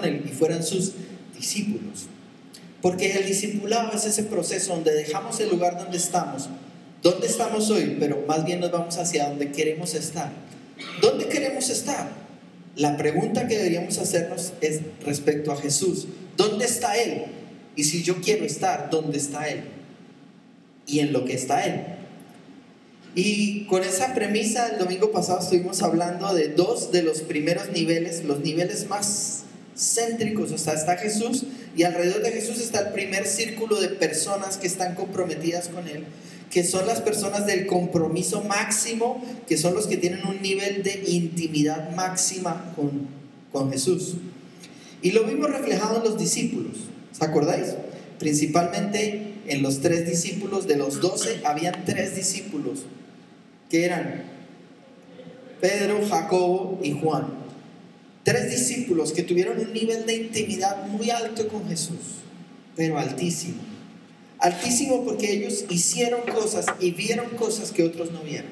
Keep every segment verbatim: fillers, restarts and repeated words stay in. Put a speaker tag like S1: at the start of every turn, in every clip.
S1: él y fueran sus discípulos. Porque el discipulado es ese proceso donde dejamos el lugar donde estamos, donde estamos hoy, pero más bien nos vamos hacia donde queremos estar. ¿Dónde queremos estar? La pregunta que deberíamos hacernos es respecto a Jesús. ¿Dónde está Él? Y si yo quiero estar, ¿dónde está Él? Y en lo que está Él. Y con esa premisa, el domingo pasado estuvimos hablando de dos de los primeros niveles, los niveles más céntricos. O sea, está Jesús y alrededor de Jesús está el primer círculo de personas que están comprometidas con Él, que son las personas del compromiso máximo, que son los que tienen un nivel de intimidad máxima con, con Jesús. Y lo vimos reflejado en los discípulos, ¿se acordáis? Principalmente en los tres discípulos, de los doce, habían tres discípulos, que eran Pedro, Jacobo y Juan. Tres discípulos que tuvieron un nivel de intimidad muy alto con Jesús, pero altísimo. Altísimo porque ellos hicieron cosas y vieron cosas que otros no vieron.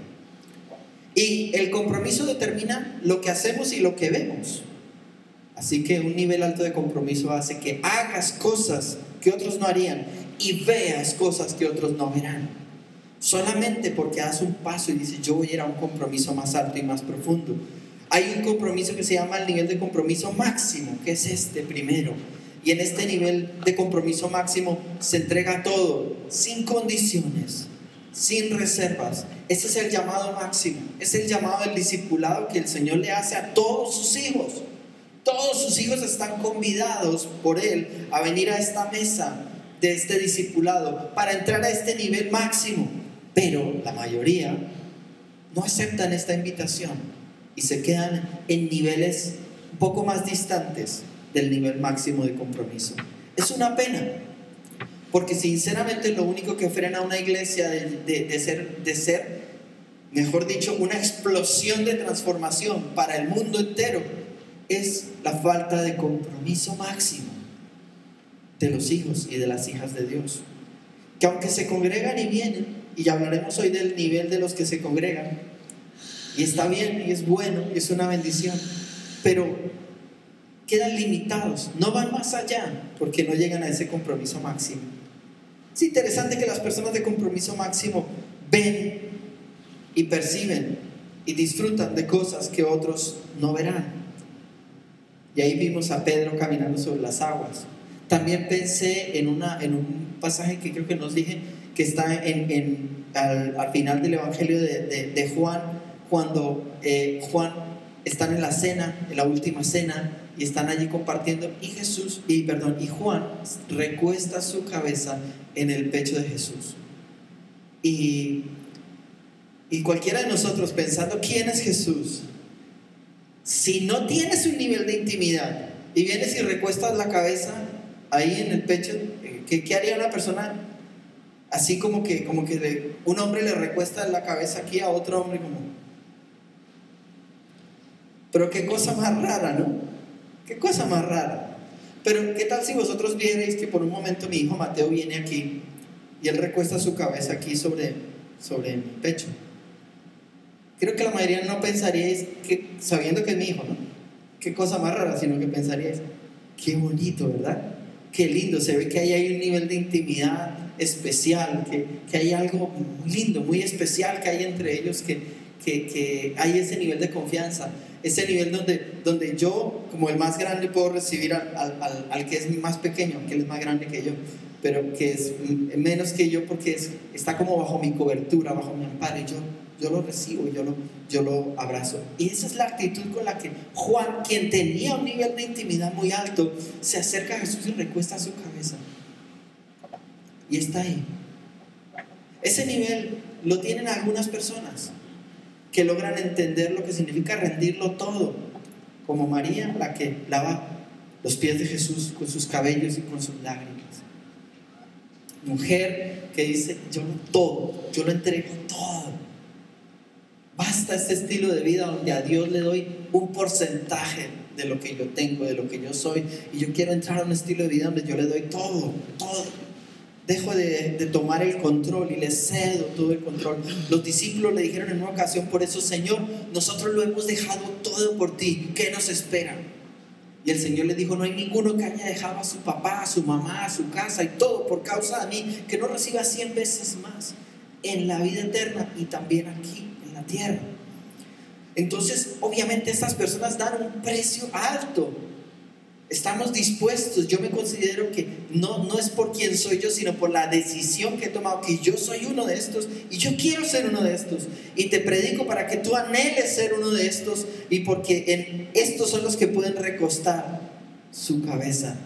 S1: Y el compromiso determina lo que hacemos y lo que vemos. Así que un nivel alto de compromiso hace que hagas cosas que otros no harían y veas cosas que otros no verán. Solamente porque das un paso y dices, yo voy a ir a un compromiso más alto y más profundo. Hay un compromiso que se llama el nivel de compromiso máximo, que es este primero. Y en este nivel de compromiso máximo se entrega todo, sin condiciones, sin reservas. Ese es el llamado máximo, es el llamado del discipulado que el Señor le hace a todos sus hijos. Todos sus hijos están convidados por Él a venir a esta mesa de este discipulado para entrar a este nivel máximo. Pero la mayoría no aceptan esta invitación y se quedan en niveles un poco más distantes del nivel máximo de compromiso. Es una pena, porque sinceramente lo único que frena a una iglesia de, de, de, ser, de ser, mejor dicho, una explosión de transformación para el mundo entero, es la falta de compromiso máximo de los hijos y de las hijas de Dios, que aunque se congregan y vienen, y ya hablaremos hoy del nivel de los que se congregan, y está bien y es bueno y es una bendición, pero quedan limitados, no van más allá porque no llegan a ese compromiso máximo. Es interesante que las personas de compromiso máximo ven y perciben y disfrutan de cosas que otros no verán. Y ahí vimos a Pedro caminando sobre las aguas. También pensé en, una, en un pasaje que creo que nos dije, que está en, en, al, al final del Evangelio de, de, de Juan, cuando eh, Juan está en la cena, en la última cena, y están allí compartiendo, y Jesús, y perdón, y Juan recuesta su cabeza en el pecho de Jesús. Y, y cualquiera de nosotros pensando, ¿quién es Jesús? Si no tienes un nivel de intimidad y vienes y recuestas la cabeza ahí en el pecho, ¿qué, qué haría una persona así como que, como que le, un hombre le recuesta la cabeza aquí a otro hombre como? Pero qué cosa más rara, ¿no? Qué cosa más rara. Pero qué tal si vosotros vierais que por un momento mi hijo Mateo viene aquí y él recuesta su cabeza aquí sobre, sobre mi pecho. Creo que la mayoría no pensaríais que, sabiendo que es mi hijo, ¿no? Qué cosa más rara, sino que pensaríais, qué bonito, ¿verdad? Qué lindo, se ve que ahí hay un nivel de intimidad especial, que, que hay algo muy lindo, muy especial que hay entre ellos, que, que, que hay ese nivel de confianza, ese nivel donde, donde yo, como el más grande, puedo recibir al, al, al, al que es más pequeño, que él es más grande que yo, pero que es menos que yo porque es, está como bajo mi cobertura, bajo mi amparo, y yo, yo lo recibo, yo lo, yo lo abrazo. Y esa es la actitud con la que Juan, quien tenía un nivel de intimidad muy alto, se acerca a Jesús y recuesta su cabeza. Y está ahí. Ese nivel lo tienen algunas personas que logran entender lo que significa rendirlo todo, como María, la que lava los pies de Jesús con sus cabellos y con sus lágrimas. Mujer que dice, yo lo todo, yo lo entrego todo. Basta este estilo de vida donde a Dios le doy un porcentaje de lo que yo tengo, de lo que yo soy, y yo quiero entrar a un estilo de vida donde yo le doy todo, todo. Dejo de, de tomar el control y le cedo todo el control. Los discípulos le dijeron en una ocasión, por eso, Señor, nosotros lo hemos dejado todo por ti, ¿qué nos espera? Y el Señor les dijo: no hay ninguno que haya dejado a su papá, a su mamá, a su casa y todo por causa de mí, que no reciba cien veces más en la vida eterna y también aquí en la tierra. Entonces, obviamente estas personas dan un precio alto. Estamos dispuestos. Yo me considero que no, no es por quién soy yo, sino por la decisión que he tomado, que yo soy uno de estos y yo quiero ser uno de estos. Y te predico para que tú anheles ser uno de estos, y porque en estos son los que pueden recostar su cabeza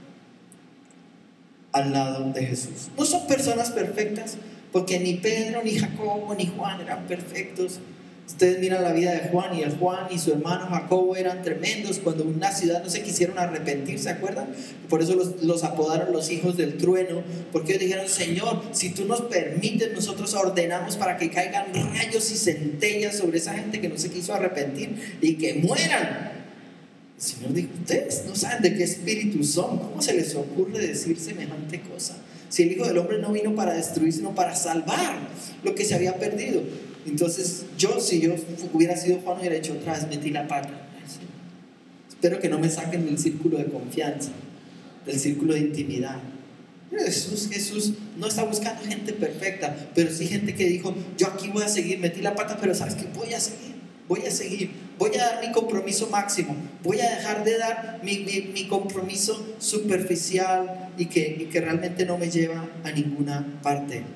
S1: al lado de Jesús. No son personas perfectas, porque ni Pedro, ni Jacobo, ni Juan eran perfectos. Ustedes miran la vida de Juan, y el Juan y su hermano Jacobo eran tremendos. Cuando en una ciudad no se quisieron arrepentir, ¿se acuerdan? Por eso los, los apodaron los hijos del trueno, porque ellos dijeron: Señor, si tú nos permites, nosotros ordenamos para que caigan rayos y centellas sobre esa gente que no se quiso arrepentir y que mueran. El Señor dijo: ustedes no saben de qué espíritu son. ¿Cómo se les ocurre decir semejante cosa? Si el Hijo del Hombre no vino para destruir, sino para salvar lo que se había perdido. Entonces yo, si yo hubiera sido Juan, hubiera hecho otra vez, metí la pata. Espero que no me saquen del círculo de confianza, del círculo de intimidad. Jesús, Jesús no está buscando gente perfecta, pero sí gente que dijo: yo aquí voy a seguir, metí la pata, pero sabes que voy a seguir, voy a seguir, voy a dar mi compromiso máximo, voy a dejar de dar mi, mi, mi compromiso superficial y que, y que realmente no me lleva a ninguna parte.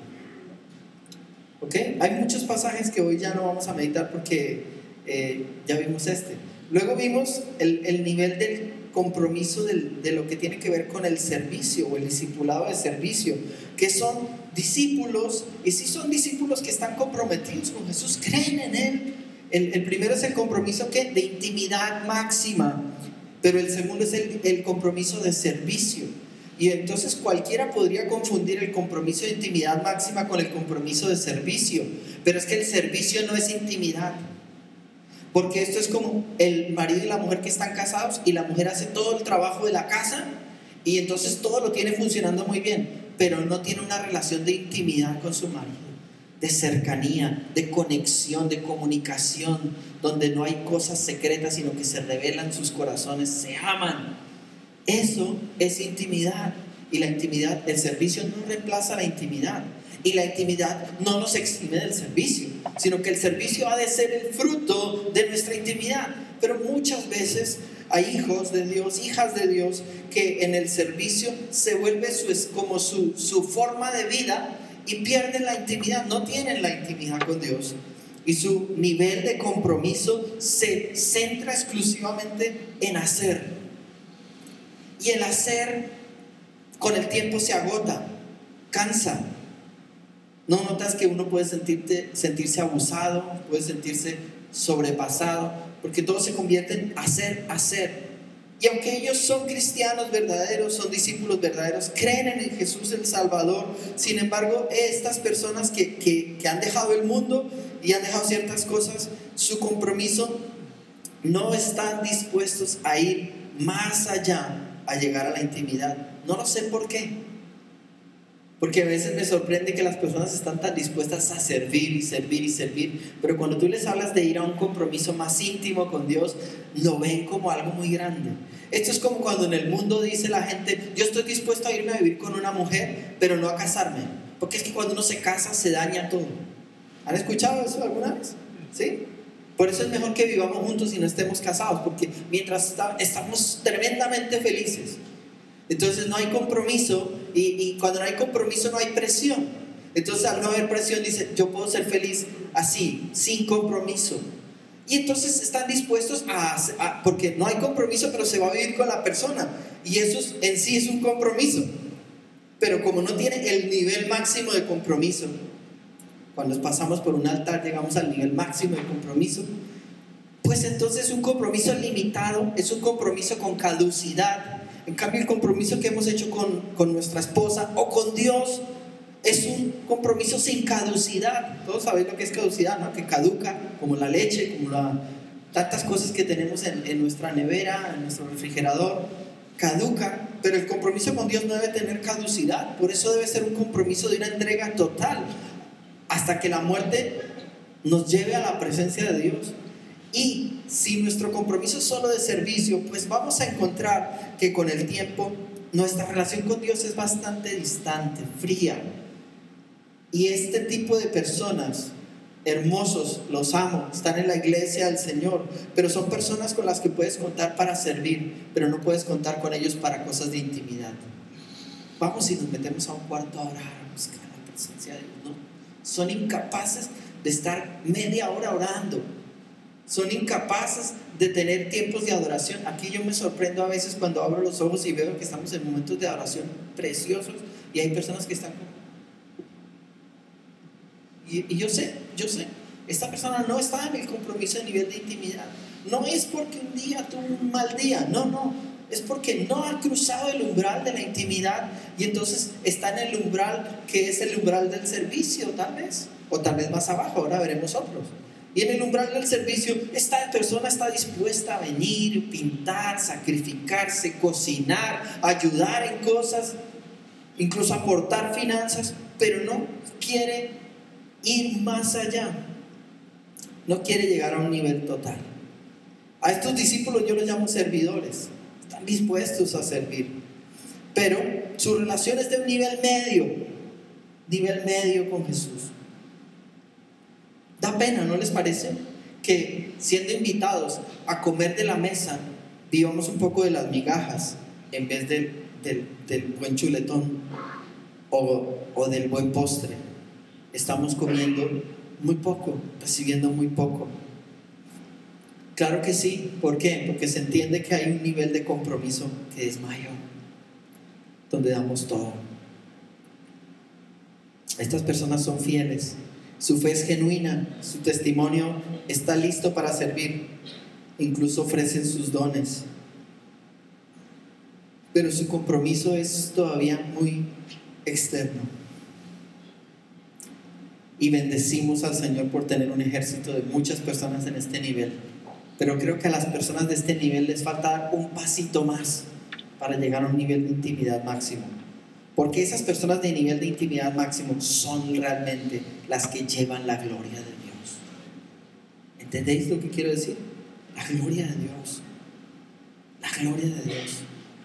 S1: ¿Okay? Hay muchos pasajes que hoy ya no vamos a meditar porque eh, ya vimos este. Luego vimos el, el nivel del compromiso del, de lo que tiene que ver con el servicio o el discipulado de servicio, que son discípulos, y sí son discípulos que están comprometidos con Jesús, creen en Él. El, el primero es el compromiso que, de intimidad máxima, pero el segundo es el, el compromiso de servicio. Y entonces cualquiera podría confundir el compromiso de intimidad máxima con el compromiso de servicio, pero es que el servicio no es intimidad, porque esto es como el marido y la mujer que están casados, y la mujer hace todo el trabajo de la casa y entonces todo lo tiene funcionando muy bien, pero no tiene una relación de intimidad con su marido, de cercanía, de conexión, de comunicación, donde no hay cosas secretas, sino que se revelan sus corazones, se aman. Eso es intimidad. Y la intimidad, el servicio no reemplaza la intimidad, y la intimidad no nos exime del servicio, sino que el servicio ha de ser el fruto de nuestra intimidad. Pero muchas veces hay hijos de Dios, hijas de Dios, que en el servicio se vuelve su, como su, su forma de vida, y pierden la intimidad, no tienen la intimidad con Dios, y su nivel de compromiso se centra exclusivamente en hacer. Y el hacer con el tiempo se agota, cansa. ¿No notas que uno puede sentirte, sentirse abusado, puede sentirse sobrepasado? Porque todo se convierte en hacer, hacer. Y aunque ellos son cristianos verdaderos, son discípulos verdaderos, creen en Jesús el Salvador, sin embargo, estas personas que, que, que han dejado el mundo y han dejado ciertas cosas, su compromiso, no están dispuestos a ir más allá, a llegar a la intimidad. No lo sé por qué, porque a veces me sorprende que las personas están tan dispuestas a servir y servir y servir, pero cuando tú les hablas de ir a un compromiso más íntimo con Dios, lo ven como algo muy grande. Esto es como cuando en el mundo dice la gente: yo estoy dispuesto a irme a vivir con una mujer, pero no a casarme, porque es que cuando uno se casa se daña todo. ¿Han escuchado eso alguna vez? ¿Sí? Por eso es mejor que vivamos juntos y no estemos casados, porque mientras está, estamos tremendamente felices. Entonces no hay compromiso, y, y cuando no hay compromiso no hay presión. Entonces al no haber presión dice: yo puedo ser feliz así, sin compromiso. Y entonces están dispuestos a, a, porque no hay compromiso, pero se va a vivir con la persona, y eso es, en sí es un compromiso. Pero como no tiene el nivel máximo de compromiso, cuando pasamos por un altar llegamos al nivel máximo de compromiso, pues entonces es un compromiso limitado, es un compromiso con caducidad. En cambio, el compromiso que hemos hecho con, con nuestra esposa o con Dios es un compromiso sin caducidad. Todos sabéis lo que es caducidad, ¿no? Que caduca, como la leche, como la, tantas cosas que tenemos en, en nuestra nevera, en nuestro refrigerador, caduca. Pero el compromiso con Dios no debe tener caducidad. Por eso debe ser un compromiso de una entrega total, hasta que la muerte nos lleve a la presencia de Dios. Y si nuestro compromiso es solo de servicio, pues vamos a encontrar que con el tiempo nuestra relación con Dios es bastante distante, fría. Y este tipo de personas, hermosos, los amo, están en la iglesia del Señor, pero son personas con las que puedes contar para servir, pero no puedes contar con ellos para cosas de intimidad. Vamos y nos metemos a un cuarto a orar, a buscar la presencia de Dios. No, son incapaces de estar media hora orando. Son incapaces de tener tiempos de adoración. Aquí yo me sorprendo a veces cuando abro los ojos y veo que estamos en momentos de adoración preciosos y hay personas que están como... Y, y yo sé, yo sé, esta persona no está en el compromiso de nivel de intimidad. No es porque un día tuvo un mal día, no, no. Es porque no ha cruzado el umbral de la intimidad y entonces está en el umbral que es el umbral del servicio, tal vez, o tal vez más abajo, ahora veremos otros. Y en el umbral del servicio, esta persona está dispuesta a venir, pintar, sacrificarse, cocinar, ayudar en cosas, incluso aportar finanzas, pero no quiere ir más allá, no quiere llegar a un nivel total. A estos discípulos yo los llamo servidores, están dispuestos a servir, pero su relación es de un nivel medio, nivel medio con Jesús. Da pena, ¿no les parece? Que siendo invitados a comer de la mesa, vivamos un poco de las migajas en vez del, del, del buen chuletón o, o del buen postre. Estamos comiendo muy poco, recibiendo muy poco. Claro que sí, ¿por qué? Porque se entiende que hay un nivel de compromiso que es mayor, donde damos todo. Estas personas son fieles, su fe es genuina, su testimonio está listo para servir, incluso ofrecen sus dones, pero su compromiso es todavía muy externo. Y bendecimos al Señor por tener un ejército de muchas personas en este nivel, pero creo que a las personas de este nivel les falta dar un pasito más para llegar a un nivel de intimidad máximo. Porque esas personas de nivel de intimidad máximo son realmente las que llevan la gloria de Dios. ¿Entendéis lo que quiero decir? La gloria de Dios. La gloria de Dios.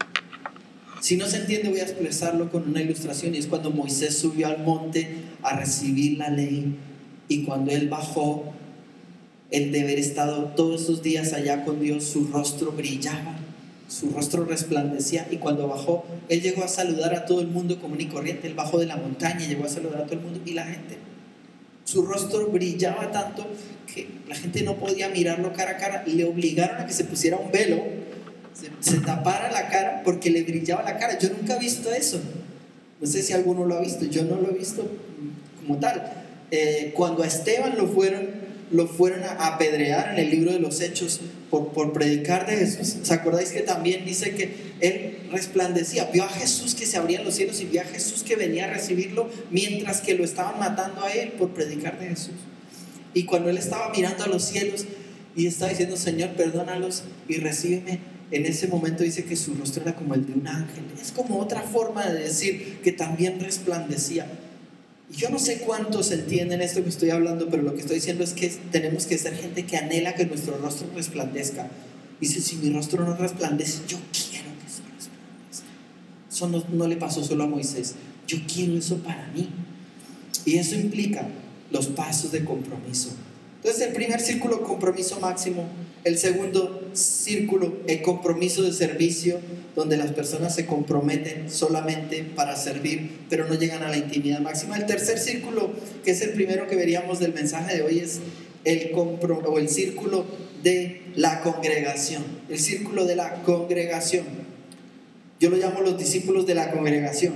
S1: Si no se entiende, voy a expresarlo con una ilustración, y es cuando Moisés subió al monte a recibir la ley, y cuando él bajó, el de haber estado todos esos días allá con Dios, su rostro brillaba, su rostro resplandecía, y cuando bajó, él llegó a saludar a todo el mundo común y corriente. Él bajó de la montaña y llegó a saludar a todo el mundo, y la gente, su rostro brillaba tanto que la gente no podía mirarlo cara a cara, y le obligaron a que se pusiera un velo, se, se tapara la cara porque le brillaba la cara. Yo nunca he visto eso, no sé si alguno lo ha visto, yo no lo he visto como tal. Eh, cuando a Esteban lo fueron lo fueron a apedrear en el libro de los Hechos por, por predicar de Jesús, ¿se acordáis que también dice que él resplandecía? Vio a Jesús que se abrían los cielos y vio a Jesús que venía a recibirlo mientras que lo estaban matando a él por predicar de Jesús. Y cuando él estaba mirando a los cielos y estaba diciendo: Señor, perdónalos y recíbeme, en ese momento dice que su rostro era como el de un ángel. Es como otra forma de decir que también resplandecía. Y yo no sé cuántos entienden esto que estoy hablando, pero lo que estoy diciendo es que tenemos que ser gente que anhela que nuestro rostro resplandezca. Dice: si mi rostro no resplandece, yo quiero que eso resplandezca. Eso no, no le pasó solo a Moisés, yo quiero eso para mí. Y eso implica los pasos de compromiso. Entonces, el primer círculo, compromiso máximo. El segundo círculo, el compromiso de servicio, donde las personas se comprometen solamente para servir, pero no llegan a la intimidad máxima. El tercer círculo, que es el primero que veríamos del mensaje de hoy, es el, compro, o el círculo de la congregación. El círculo de la congregación. Yo lo llamo los discípulos de la congregación.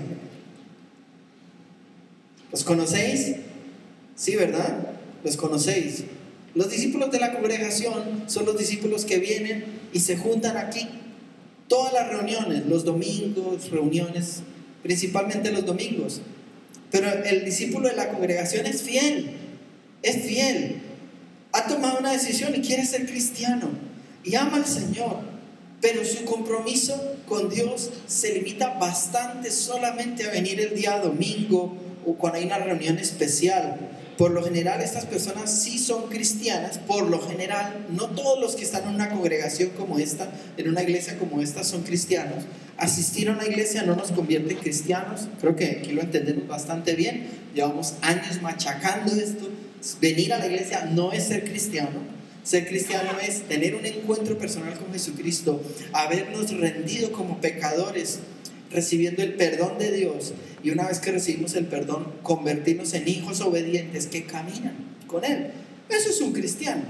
S1: ¿Los conocéis? Sí, ¿verdad? ¿Los conocéis? Los discípulos de la congregación son los discípulos que vienen y se juntan aquí todas las reuniones, los domingos, reuniones, principalmente los domingos. Pero el discípulo de la congregación es fiel, es fiel, ha tomado una decisión y quiere ser cristiano y ama al Señor, pero su compromiso con Dios se limita bastante solamente a venir el día domingo o cuando hay una reunión especial. por lo general estas personas sí son cristianas, por lo general, no todos los que están en una congregación como esta, en una iglesia como esta son cristianos. Asistir a una iglesia no nos convierte en cristianos, creo que aquí lo entendemos bastante bien, llevamos años machacando esto. Venir a la iglesia no es ser cristiano, ser cristiano es tener un encuentro personal con Jesucristo, habernos rendido como pecadores, recibiendo el perdón de Dios, y una vez que recibimos el perdón, convertirnos en hijos obedientes que caminan con Él. Eso es un cristiano.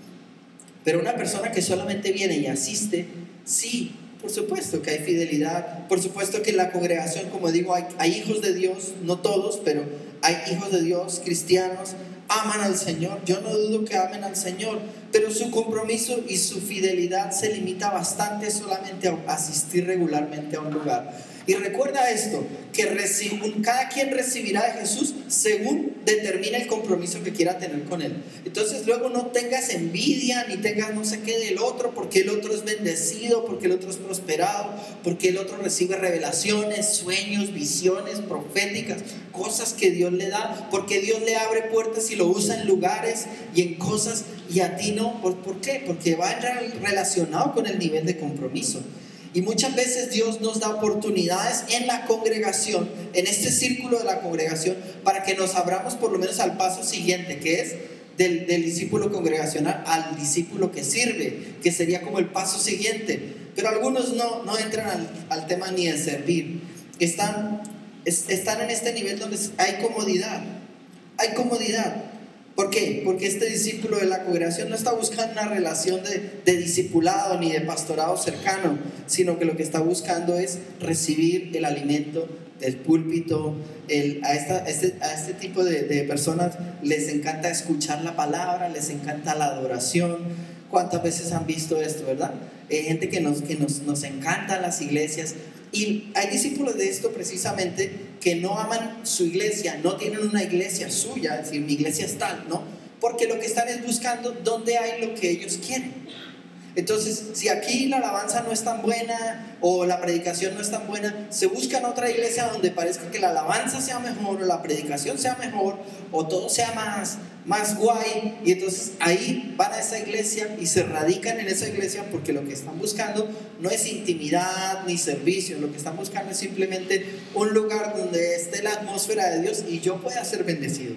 S1: Pero una persona que solamente viene y asiste, sí, por supuesto que hay fidelidad, por supuesto que en la congregación, como digo, hay, hay hijos de Dios, no todos, pero hay hijos de Dios, cristianos, aman al Señor, yo no dudo que amen al Señor, pero su compromiso y su fidelidad se limita bastante solamente a asistir regularmente a un lugar. Y recuerda esto, que reci- cada quien recibirá de Jesús según determina el compromiso que quiera tener con Él. Entonces luego no tengas envidia, ni tengas no sé qué del otro, porque el otro es bendecido, porque el otro es prosperado, porque el otro recibe revelaciones, sueños, visiones proféticas, cosas que Dios le da, porque Dios le abre puertas y lo usa en lugares y en cosas, y a ti no. ¿Por, por qué? Porque va relacionado con el nivel de compromiso. Y muchas veces Dios nos da oportunidades en la congregación, en este círculo de la congregación, para que nos abramos por lo menos al paso siguiente, que es del, del discípulo congregacional al discípulo que sirve, que sería como el paso siguiente. Pero algunos no, no entran al, al tema ni de servir. Están, es, están en este nivel donde hay comodidad. Hay comodidad. ¿Por qué? Porque este discípulo de la congregación no está buscando una relación de, de discipulado ni de pastorado cercano, sino que lo que está buscando es recibir el alimento del púlpito. El, a, esta, a, este, a este tipo de, de personas les encanta escuchar la palabra, les encanta la adoración. ¿Cuántas veces han visto esto, verdad? Eh, gente que, nos, que nos, nos encanta las iglesias. Y hay discípulos de esto precisamente que no aman su iglesia, no tienen una iglesia suya, es decir, mi iglesia es tal, ¿no? Porque lo que están es buscando dónde hay lo que ellos quieren. Entonces, si aquí la alabanza no es tan buena o la predicación no es tan buena, se buscan otra iglesia donde parezca que la alabanza sea mejor o la predicación sea mejor o todo sea más, más guay, y entonces ahí van a esa iglesia y se radican en esa iglesia porque lo que están buscando no es intimidad ni servicio, lo que están buscando es simplemente un lugar donde esté la atmósfera de Dios y yo pueda ser bendecido.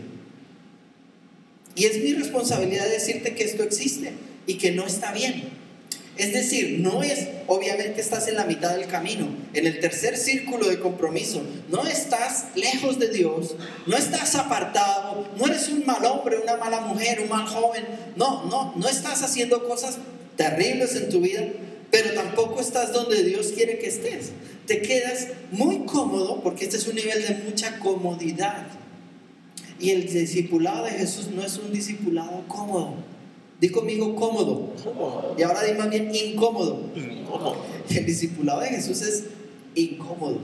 S1: Y es mi responsabilidad decirte que esto existe y que no está bien. Es decir, no es, obviamente estás en la mitad del camino, en el tercer círculo de compromiso, no estás lejos de Dios, no estás apartado, no eres un mal hombre, una mala mujer, un mal joven, no, no, no estás haciendo cosas terribles en tu vida, pero tampoco estás donde Dios quiere que estés. Te quedas muy cómodo porque este es un nivel de mucha comodidad. Y el discipulado de Jesús no es un discipulado cómodo. Di conmigo cómodo. cómodo. Y ahora di más bien incómodo. incómodo. El discipulado de Jesús es incómodo.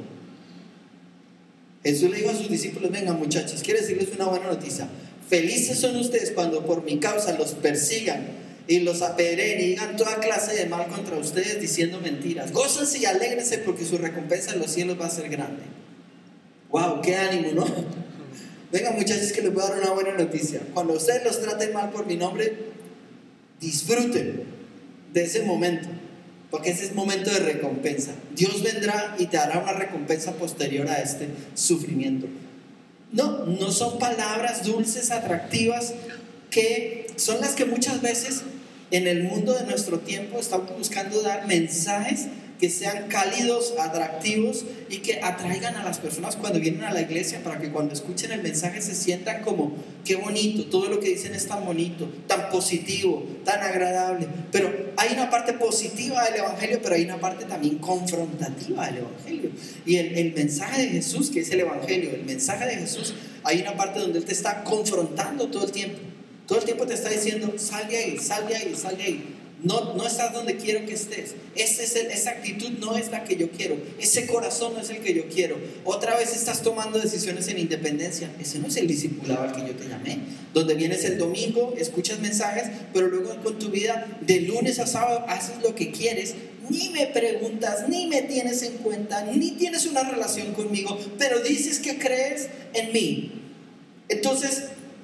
S1: Jesús le dijo a sus discípulos: vengan muchachos, quiero decirles una buena noticia. Felices son ustedes cuando por mi causa los persigan y los apedreen y digan toda clase de mal contra ustedes diciendo mentiras. Gócense y alégrense porque su recompensa en los cielos va a ser grande. Wow, qué ánimo, ¿no? Vengan muchachos, que les voy a dar una buena noticia. Cuando ustedes los traten mal por mi nombre, disfruten de ese momento, porque ese es momento de recompensa. Dios vendrá y te dará una recompensa posterior a este sufrimiento. No, no son palabras dulces, atractivas, que son las que muchas veces en el mundo de nuestro tiempo estamos buscando dar mensajes que sean cálidos, atractivos y que atraigan a las personas cuando vienen a la iglesia, para que cuando escuchen el mensaje se sientan como: qué bonito, todo lo que dicen es tan bonito, tan positivo, tan agradable. Pero hay una parte positiva del evangelio, pero hay una parte también confrontativa del evangelio. Y el, el mensaje de Jesús, que es el evangelio, el mensaje de Jesús, hay una parte donde Él te está confrontando todo el tiempo. Todo el tiempo te está diciendo: sal de ahí, sal de ahí, sal de ahí. No, no estás donde quiero que estés. Ese es el, esa actitud no es la que yo quiero. Ese corazón no es el que yo quiero. Otra vez estás tomando decisiones en independencia. Ese no es el discipulado al que yo te llamé. Donde vienes el domingo, escuchas mensajes, pero luego con tu vida de lunes a sábado haces lo que quieres. Ni me preguntas, ni me tienes en cuenta, ni tienes una relación conmigo, pero dices que crees en mí. Entonces,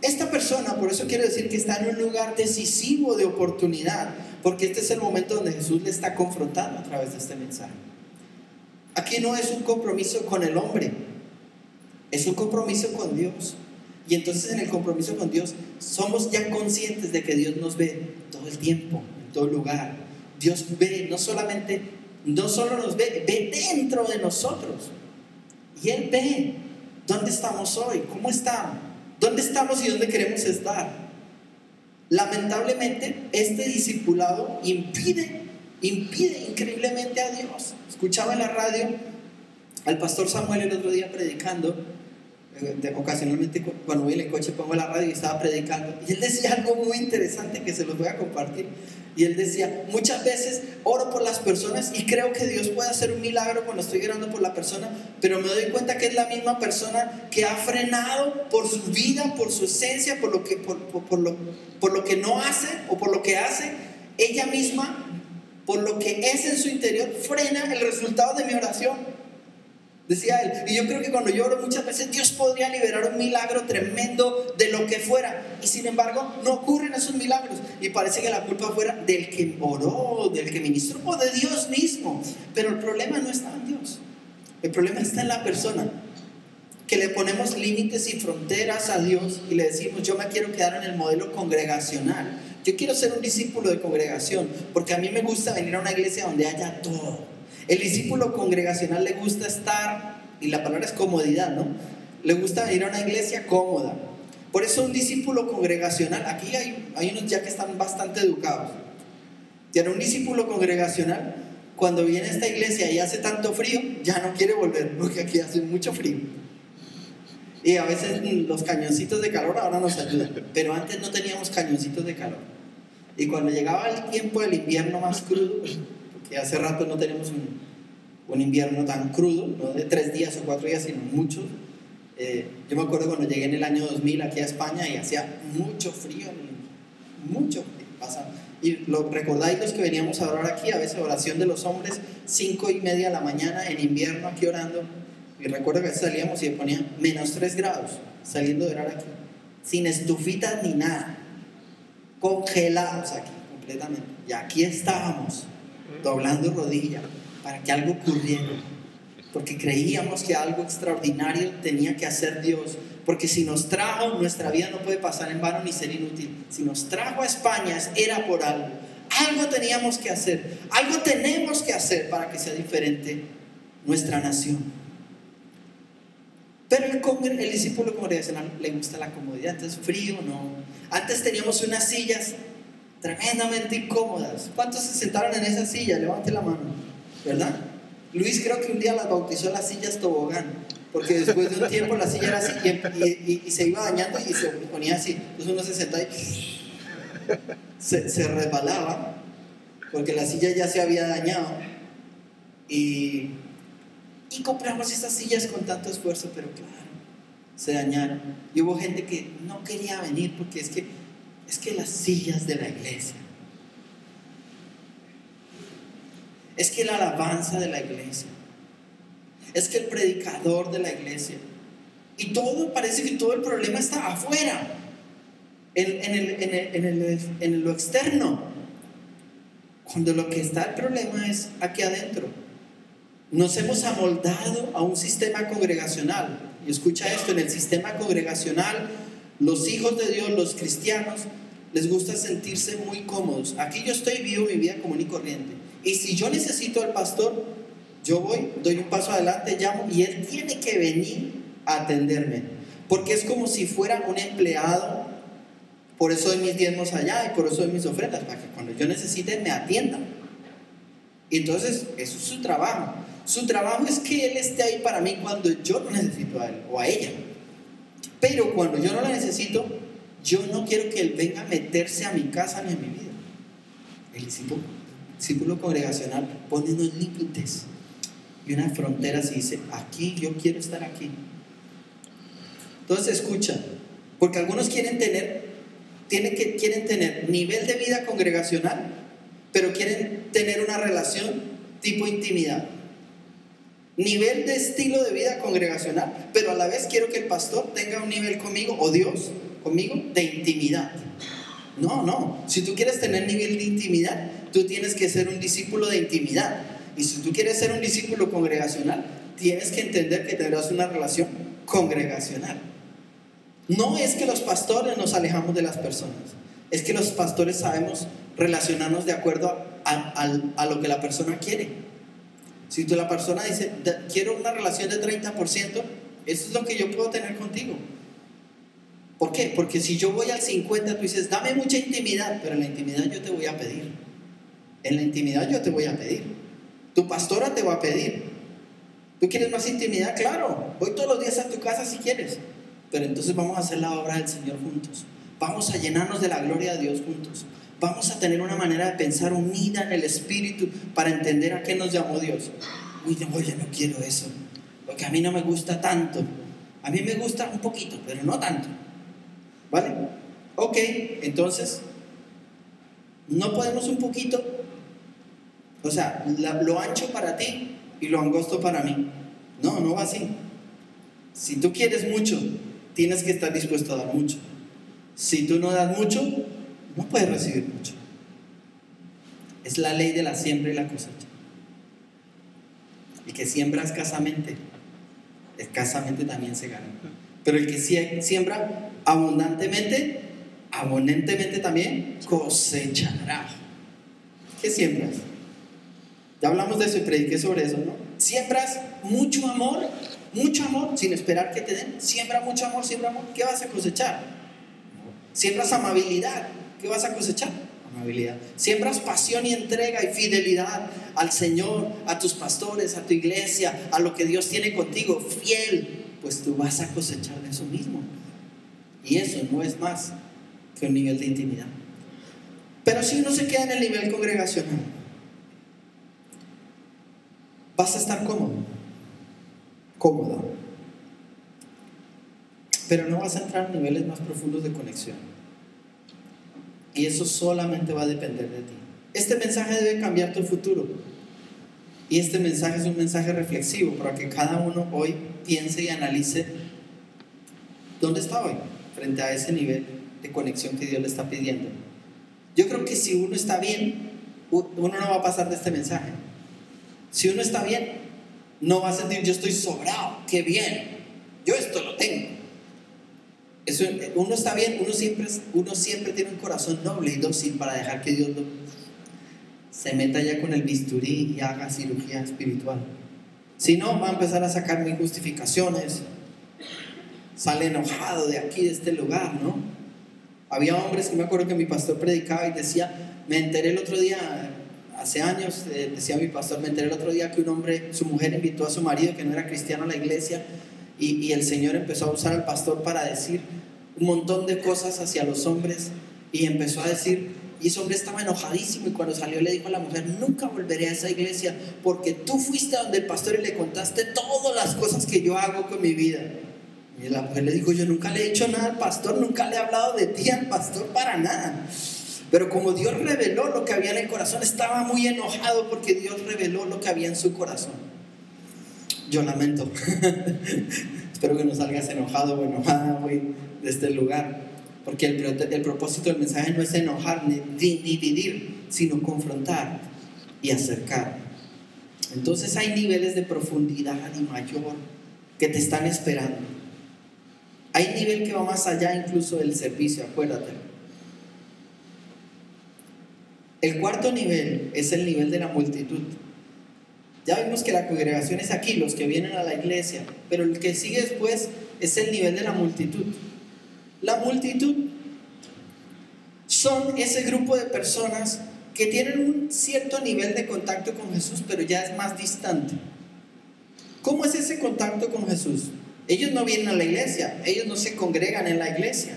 S1: Esta persona, por eso quiero decir que está en un lugar decisivo de oportunidad, porque este es el momento donde Jesús le está confrontando a través de este mensaje. Aquí no es un compromiso con el hombre, es un compromiso con Dios. Y entonces en el compromiso con Dios somos ya conscientes de que Dios nos ve todo el tiempo, en todo lugar. Dios ve, no solamente, no solo nos ve, ve dentro de nosotros. Y Él ve dónde estamos hoy, cómo estamos, dónde estamos y dónde queremos estar. Lamentablemente, este discipulado impide, impide increíblemente a Dios. Escuchaba en la radio al pastor Samuel el otro día predicando. De, ocasionalmente cuando voy en el coche pongo la radio y estaba predicando, y él decía algo muy interesante que se los voy a compartir. Y él decía: muchas veces oro por las personas y creo que Dios puede hacer un milagro cuando estoy orando por la persona, pero me doy cuenta que es la misma persona que ha frenado por su vida, por su esencia, por lo que, por, por, por lo, por lo que no hace o por lo que hace ella misma, por lo que es en su interior, frena el resultado de mi oración. Decía él, y yo creo que cuando yo oro muchas veces Dios podría liberar un milagro tremendo de lo que fuera, y sin embargo no ocurren esos milagros, y parece que la culpa fuera del que oró, del que ministró, o de Dios mismo. Pero el problema no está en Dios, el problema está en la persona, que le ponemos límites y fronteras a Dios y le decimos: yo me quiero quedar en el modelo congregacional, yo quiero ser un discípulo de congregación, porque a mí me gusta venir a una iglesia donde haya todo. El discípulo congregacional le gusta estar, y la palabra es comodidad, ¿no? Le gusta venir a una iglesia cómoda. Por eso un discípulo congregacional, aquí hay, hay unos ya que están bastante educados. Tiene un discípulo congregacional, cuando viene a esta iglesia y hace tanto frío, ya no quiere volver, porque aquí hace mucho frío. Y a veces los cañoncitos de calor ahora nos ayudan, pero antes no teníamos cañoncitos de calor. Y cuando llegaba el tiempo del invierno más crudo, que hace rato no tenemos un, un invierno tan crudo, no de tres días o cuatro días, sino muchos. Eh, yo me acuerdo cuando llegué en el año dos mil aquí a España y hacía mucho frío, mucho frío. Pasa. Y lo recordáis los que veníamos a orar aquí, a veces oración de los hombres, cinco y media de la mañana en invierno aquí orando. Y recuerdo que salíamos y se ponía menos tres grados saliendo de orar aquí, sin estufitas ni nada, congelados aquí completamente. Y aquí estábamos, doblando rodillas para que algo ocurriera, porque creíamos que algo extraordinario tenía que hacer Dios, porque si nos trajo, nuestra vida no puede pasar en vano ni ser inútil. Si nos trajo a España era por algo, algo teníamos que hacer, algo tenemos que hacer para que sea diferente nuestra nación. Pero el, congre- el discípulo congregacional le gusta la comodidad, entonces frío no. Antes teníamos unas sillas tremendamente incómodas. ¿Cuántos se sentaron en esa silla? Levante la mano, ¿verdad? Luis creo que un día las bautizó las sillas tobogán, porque después de un tiempo la silla era así y, y, y, y se iba dañando y se ponía así. Entonces uno se sentaba y se, se resbalaba porque la silla ya se había dañado. Y, y compramos esas sillas con tanto esfuerzo, pero claro, se dañaron. Y hubo gente que no quería venir porque es que Es que las sillas de la iglesia, es que la alabanza de la iglesia, es que el predicador de la iglesia, y todo, parece que todo el problema está afuera, en, en, el, en, el, en, el, en lo externo, cuando lo que está el problema es aquí adentro. Nos hemos amoldado a un sistema congregacional, y escucha esto: en el sistema congregacional, los hijos de Dios, los cristianos, les gusta sentirse muy cómodos. Aquí yo estoy, vivo mi vida común y corriente, y si yo necesito al pastor, yo voy, doy un paso adelante, llamo, y él tiene que venir a atenderme, porque es como si fuera un empleado. Por eso doy mis diezmos allá y por eso doy mis ofrendas, para que cuando yo necesite me atiendan. Y entonces eso es su trabajo. Su trabajo es que él esté ahí para mí cuando yo lo necesito a él o a ella. Pero cuando yo no la necesito, yo no quiero que él venga a meterse a mi casa ni a mi vida. El discípulo, discípulo congregacional pone unos límites y unas fronteras y dice: aquí yo quiero estar aquí. Entonces escucha, porque algunos quieren tener, tienen que, quieren tener nivel de vida congregacional, pero quieren tener una relación tipo intimidad. Nivel de estilo de vida congregacional, pero a la vez quiero que el pastor tenga un nivel conmigo, o Dios, conmigo? De intimidad. No, no. Si tú quieres tener nivel de intimidad, tú tienes que ser un discípulo de intimidad. Y si tú quieres ser un discípulo congregacional, tienes que entender que tendrás una relación congregacional. No es que los pastores nos alejamos de las personas, es que los pastores sabemos relacionarnos de acuerdo a, a, a lo que la persona quiere. Si tú, la persona dice, quiero una relación de treinta por ciento, eso es lo que yo puedo tener contigo. ¿Por qué? Porque si yo voy al cincuenta, tú dices, dame mucha intimidad, pero en la intimidad yo te voy a pedir. En la intimidad yo te voy a pedir. Tu pastora te va a pedir. ¿Tú quieres más intimidad? Claro, voy todos los días a tu casa si quieres. Pero entonces vamos a hacer la obra del Señor juntos. Vamos a llenarnos de la gloria de Dios juntos. Vamos a tener una manera de pensar unida en el Espíritu para entender a qué nos llamó Dios. Uy, no, yo no quiero eso, porque a mí no me gusta tanto. A mí me gusta un poquito, pero no tanto. ¿Vale? Ok, entonces, no podemos un poquito, o sea, la, lo ancho para ti y lo angosto para mí. No, no va así. Si tú quieres mucho, tienes que estar dispuesto a dar mucho. Si tú no das mucho, no puedes recibir mucho. Es la ley de la siembra y la cosecha. El que siembra escasamente, escasamente también se gana. Pero el que siembra abundantemente, abundantemente también cosechará. ¿Qué siembras? Ya hablamos de eso y prediqué sobre eso, ¿no? Siembras mucho amor, mucho amor sin esperar que te den. Siembra mucho amor, siembra amor. ¿Qué vas a cosechar? Siembras amabilidad. ¿Qué vas a cosechar? Amabilidad. Siembras pasión y entrega y fidelidad al Señor, a tus pastores, a tu iglesia, a lo que Dios tiene contigo, fiel, pues tú vas a cosechar de eso mismo. Y eso no es más que un nivel de intimidad. Pero si uno se queda en el nivel congregacional, vas a estar cómodo, cómodo, pero no vas a entrar a niveles más profundos de conexión. Y eso solamente va a depender de ti. Este mensaje debe cambiar tu futuro. Y este mensaje es un mensaje reflexivo para que cada uno hoy piense y analice dónde está hoy frente a ese nivel de conexión que Dios le está pidiendo. Yo creo que si uno está bien, uno no va a pasar de este mensaje. Si uno está bien, no va a sentir yo estoy sobrado, qué bien, yo esto lo tengo. Eso, uno está bien, uno siempre, uno siempre tiene un corazón noble y dócil para dejar que Dios lo, se meta ya con el bisturí y haga cirugía espiritual. Si no, va a empezar a sacar mis justificaciones, sale enojado de aquí, de este lugar, ¿no? Había hombres que me acuerdo que mi pastor predicaba y decía, me enteré el otro día, hace años, eh, decía mi pastor, me enteré el otro día que un hombre, su mujer invitó a su marido que no era cristiano a la iglesia. Y, y el Señor empezó a usar al pastor para decir un montón de cosas hacia los hombres. Y empezó a decir, y ese hombre estaba enojadísimo. Y cuando salió le dijo a la mujer, nunca volveré a esa iglesia, porque tú fuiste a donde el pastor y le contaste todas las cosas que yo hago con mi vida. Y la mujer le dijo, yo nunca le he dicho nada al pastor, nunca le he hablado de ti al pastor para nada. Pero como Dios reveló lo que había en el corazón, estaba muy enojado porque Dios reveló lo que había en su corazón. Yo lamento. Espero que no salgas enojado o enojada hoy de este lugar, porque el, el propósito del mensaje no es enojar ni, ni dividir, sino confrontar y acercar. Entonces hay niveles de profundidad y mayor que te están esperando. Hay nivel que va más allá incluso del servicio, acuérdate. El cuarto nivel es el nivel de la multitud. Ya vimos que la congregación es aquí, los que vienen a la iglesia, pero el que sigue después es el nivel de la multitud. La multitud son ese grupo de personas que tienen un cierto nivel de contacto con Jesús, pero ya es más distante. ¿Cómo es ese contacto con Jesús? Ellos no vienen a la iglesia, ellos no se congregan en la iglesia.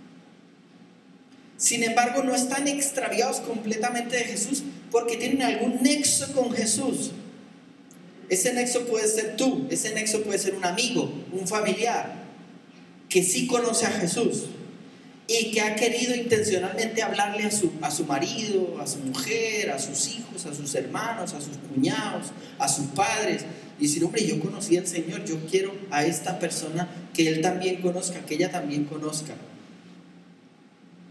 S1: Sin embargo, no están extraviados completamente de Jesús porque tienen algún nexo con Jesús. Ese nexo puede ser tú, ese nexo puede ser un amigo, un familiar que sí conoce a Jesús y que ha querido intencionalmente hablarle a su, a su marido, a su mujer, a sus hijos, a sus hermanos, a sus cuñados, a sus padres y decir, hombre, yo conocí al Señor, yo quiero a esta persona que él también conozca, que ella también conozca.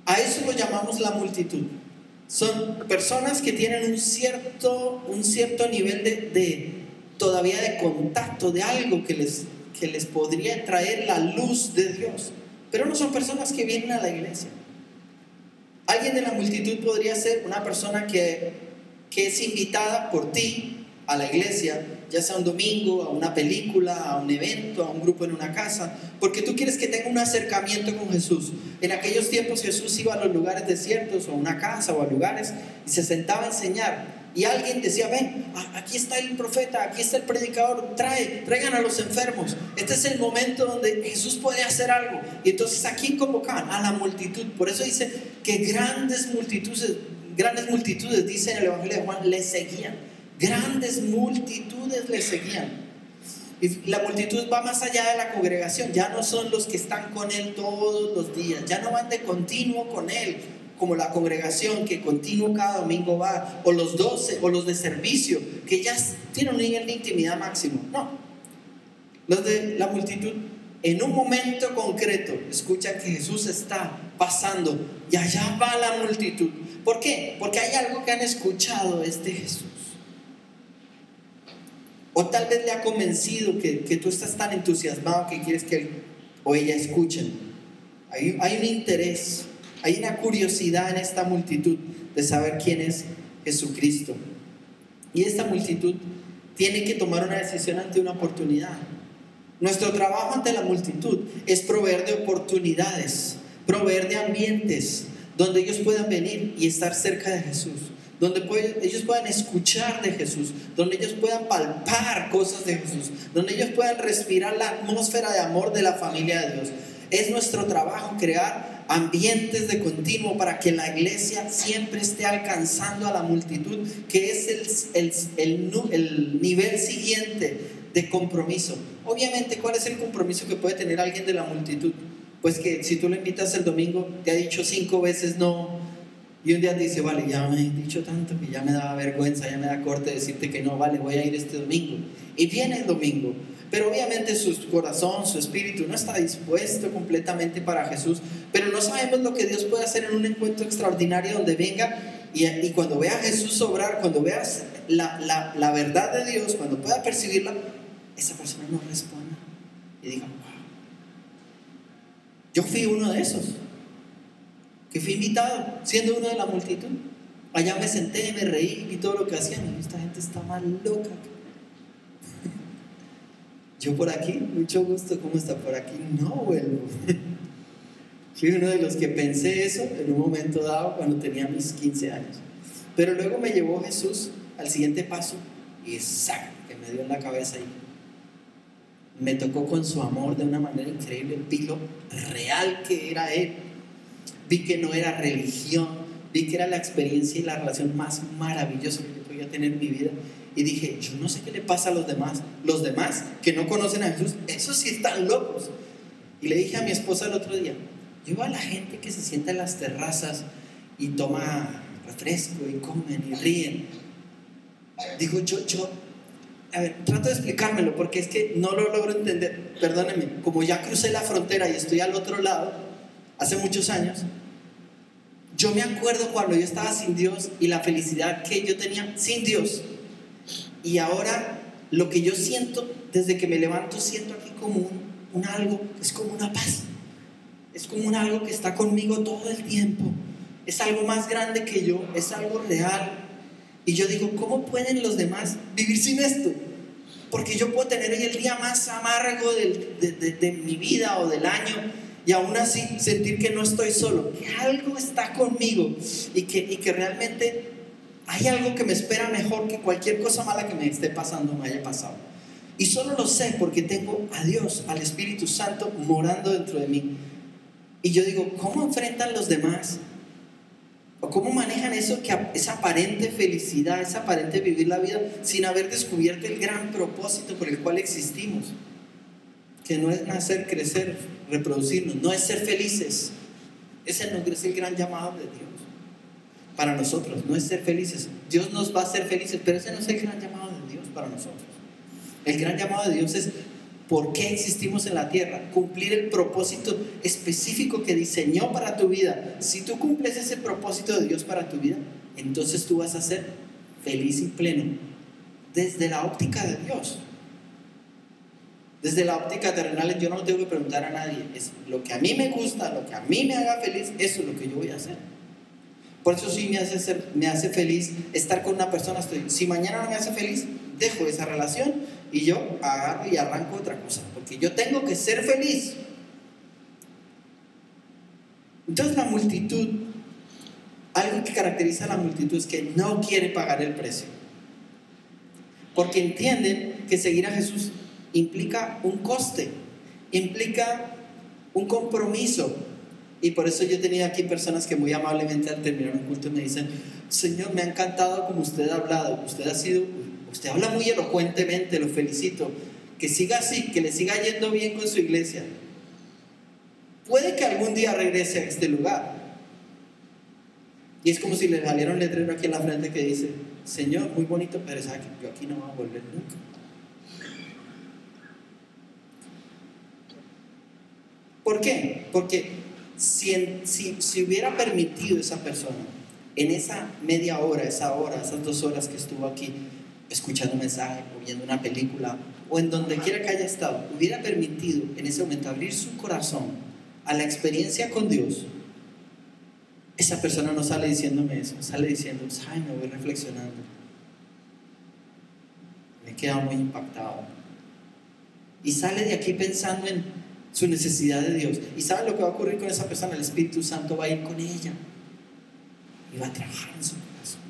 S1: A eso lo llamamos la multitud. Son personas que tienen un cierto, un cierto nivel de, de todavía de contacto, de algo que les, que les podría traer la luz de Dios. Pero no son personas que vienen a la iglesia. Alguien de la multitud podría ser una persona que, que es invitada por ti a la iglesia, ya sea un domingo, a una película, a un evento, a un grupo en una casa, porque tú quieres que tenga un acercamiento con Jesús. En aquellos tiempos Jesús iba a los lugares desiertos, o a una casa, o a lugares, y se sentaba a enseñar. Y alguien decía: ven, aquí está el profeta, aquí está el predicador, trae, traigan a los enfermos. Este es el momento donde Jesús puede hacer algo. Y entonces aquí convocaban a la multitud. Por eso dice que grandes multitudes, grandes multitudes, dice en el Evangelio de Juan, le seguían. Grandes multitudes le seguían. Y la multitud va más allá de la congregación. Ya no son los que están con él todos los días, ya no van de continuo con él, como la congregación que continuo cada domingo va, o los doce, o los de servicio, que ya tienen un nivel de intimidad máximo. No, los de la multitud en un momento concreto escuchan que Jesús está pasando y allá va la multitud. ¿Por qué? Porque hay algo que han escuchado de este Jesús. O tal vez le ha convencido que, que tú estás tan entusiasmado que quieres que él o ella escuchen. Hay, hay un interés, hay una curiosidad en esta multitud de saber quién es Jesucristo. Y esta multitud tiene que tomar una decisión ante una oportunidad. Nuestro trabajo ante la multitud es proveer de oportunidades, proveer de ambientes donde ellos puedan venir y estar cerca de Jesús, donde pueden, ellos puedan escuchar de Jesús, donde ellos puedan palpar cosas de Jesús, donde ellos puedan respirar la atmósfera de amor de la familia de Dios. Es nuestro trabajo crear ambientes de continuo para que la iglesia siempre esté alcanzando a la multitud, que es el, el, el, el nivel siguiente de compromiso. Obviamente, ¿cuál es el compromiso que puede tener alguien de la multitud? Pues que si tú le invitas el domingo, te ha dicho cinco veces no, y un día te dice: vale, ya me he dicho tanto que ya me da vergüenza, ya me da corte decirte que no, vale, voy a ir este domingo. Y viene el domingo, pero obviamente su corazón, su espíritu no está dispuesto completamente para Jesús. Pero no sabemos lo que Dios puede hacer en un encuentro extraordinario donde venga y, y cuando vea a Jesús obrar, cuando veas la, la, la verdad de Dios, cuando pueda percibirla, esa persona no responda y diga: wow. Yo fui uno de esos que fui invitado, siendo uno de la multitud. Allá me senté, me reí y todo lo que hacían. Y esta gente está más loca. Yo por aquí, mucho gusto, ¿cómo está por aquí? No vuelvo. Fui uno de los que pensé eso en un momento dado cuando tenía mis quince años. Pero luego me llevó Jesús al siguiente paso y ¡sac! Que me dio en la cabeza y me tocó con su amor de una manera increíble. Vi lo real que era Él. Vi que no era religión, vi que era la experiencia y la relación más maravillosa que yo podía tener en mi vida. Y dije: yo no sé qué le pasa a los demás. Los demás que no conocen a Jesús, esos sí están locos. Y le dije a mi esposa el otro día: yo veo a la gente que se sienta en las terrazas y toma refresco y comen y ríen. Digo, yo, yo, a ver, trato de explicármelo porque es que no lo logro entender. Perdónenme, como ya crucé la frontera y estoy al otro lado, hace muchos años, yo me acuerdo cuando yo estaba sin Dios y la felicidad que yo tenía sin Dios. Y ahora lo que yo siento desde que me levanto, siento aquí como un, un algo, es como una paz. Es como un algo que está conmigo todo el tiempo. Es algo más grande que yo, es algo real. Y yo digo: ¿cómo pueden los demás vivir sin esto? Porque yo puedo tener hoy el día más amargo de, de, de, de mi vida o del año, y aún así sentir que no estoy solo, que algo está conmigo y que, y que realmente hay algo que me espera mejor que cualquier cosa mala que me esté pasando o me haya pasado. Y solo lo sé porque tengo a Dios, al Espíritu Santo morando dentro de mí. Y yo digo: ¿cómo enfrentan los demás? ¿O cómo manejan eso, que esa aparente felicidad, esa aparente vivir la vida sin haber descubierto el gran propósito por el cual existimos? Que no es nacer, crecer, reproducirnos, no es ser felices. Ese no es el gran llamado de Dios para nosotros, no es ser felices. Dios nos va a hacer felices, pero ese no es el gran llamado de Dios para nosotros. El gran llamado de Dios es ¿Por qué existimos en la tierra? Cumplir el propósito específico que diseñó para tu vida. Si tú cumples ese propósito de Dios para tu vida, entonces tú vas a ser feliz y pleno desde la óptica de Dios. Desde la óptica terrenal, yo no tengo que preguntar a nadie. Es lo que a mí me gusta, lo que a mí me haga feliz, eso es lo que yo voy a hacer. Por eso sí me hace, ser, me hace feliz estar con una persona. Estoy, si mañana no me hace feliz, dejo esa relación y yo agarro y arranco otra cosa, porque yo tengo que ser feliz. Entonces la multitud, algo que caracteriza a la multitud es que no quiere pagar el precio, porque entienden que seguir a Jesús implica un coste, implica un compromiso. Y por eso yo he tenido aquí personas que muy amablemente al terminar un culto me dicen: Señor, me ha encantado como usted ha hablado, usted ha sido, usted habla muy elocuentemente, lo felicito, que siga así, que le siga yendo bien con su iglesia. Puede que algún día regrese a este lugar. Y es como si le saliera un letrero aquí en la frente que dice: Señor, muy bonito, pero sabe que yo aquí no voy a volver nunca. ¿Por qué? Porque si, en, si, si hubiera permitido esa persona en esa media hora, esa hora, esas dos horas que estuvo aquí escuchando un mensaje o viendo una película o en donde quiera que haya estado, hubiera permitido en ese momento abrir su corazón a la experiencia con Dios, esa persona no sale diciéndome eso, sale diciendo: ay, me voy reflexionando, me he quedado muy impactado, y sale de aquí pensando en su necesidad de Dios. ¿Y sabe lo que va a ocurrir con esa persona? El Espíritu Santo va a ir con ella y va a trabajar en su corazón.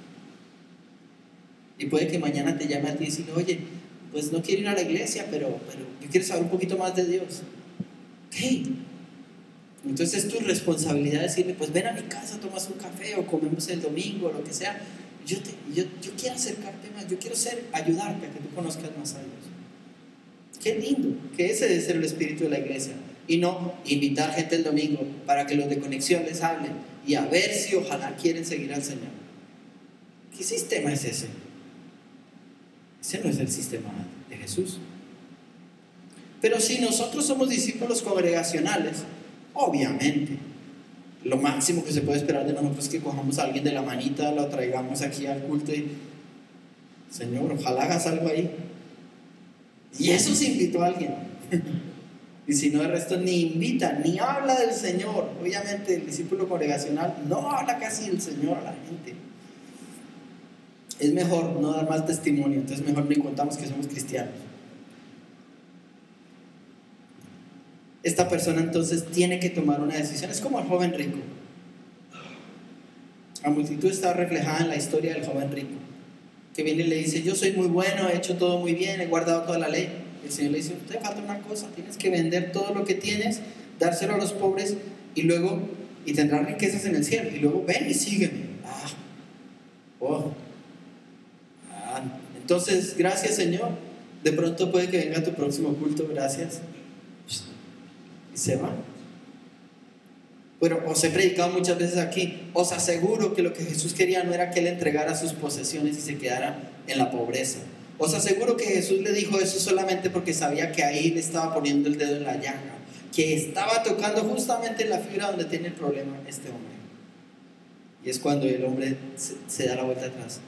S1: Y puede que mañana te llame a ti y decir: oye, pues no quiero ir a la iglesia, pero, pero yo quiero saber un poquito más de Dios. Ok, entonces es tu responsabilidad decirle: pues ven a mi casa, tomas un café o comemos el domingo o lo que sea. Yo, te, yo, yo quiero acercarte más, yo quiero ser, ayudarte a que tú conozcas más a Dios. Qué lindo, que ese debe ser el espíritu de la iglesia, y no invitar gente el domingo para que los de conexión les hablen y a ver si ojalá quieren seguir al Señor. ¿Qué sistema es ese? Ese no es el sistema de Jesús. Pero si nosotros somos discípulos congregacionales, obviamente lo máximo que se puede esperar de nosotros es que cojamos a alguien de la manita, lo traigamos aquí al culto y: Señor, ojalá hagas algo ahí. Y eso se invitó a alguien. Y si no, el resto ni invita, ni habla del Señor. Obviamente el discípulo congregacional no habla casi del Señor a la gente. Es mejor no dar mal testimonio, entonces mejor ni contamos que somos cristianos. Esta persona entonces tiene que tomar una decisión. Es como el joven rico. La multitud está reflejada en la historia del joven rico, que viene y le dice: yo soy muy bueno, he hecho todo muy bien, he guardado toda la ley. El Señor le dice: te falta una cosa, tienes que vender todo lo que tienes, dárselo a los pobres y luego, y tendrás riquezas en el cielo, y luego ven y sígueme. Ah, oh. ah, entonces gracias, Señor, de pronto puede que venga tu próximo culto, gracias, y se va. Bueno, os he predicado muchas veces aquí, os aseguro que lo que Jesús quería no era que él entregara sus posesiones y se quedara en la pobreza. Os aseguro que Jesús le dijo eso solamente porque sabía que ahí le estaba poniendo el dedo en la llaga, que estaba tocando justamente en la fibra donde tiene el problema este hombre. Y es cuando el hombre se, se da la vuelta atrás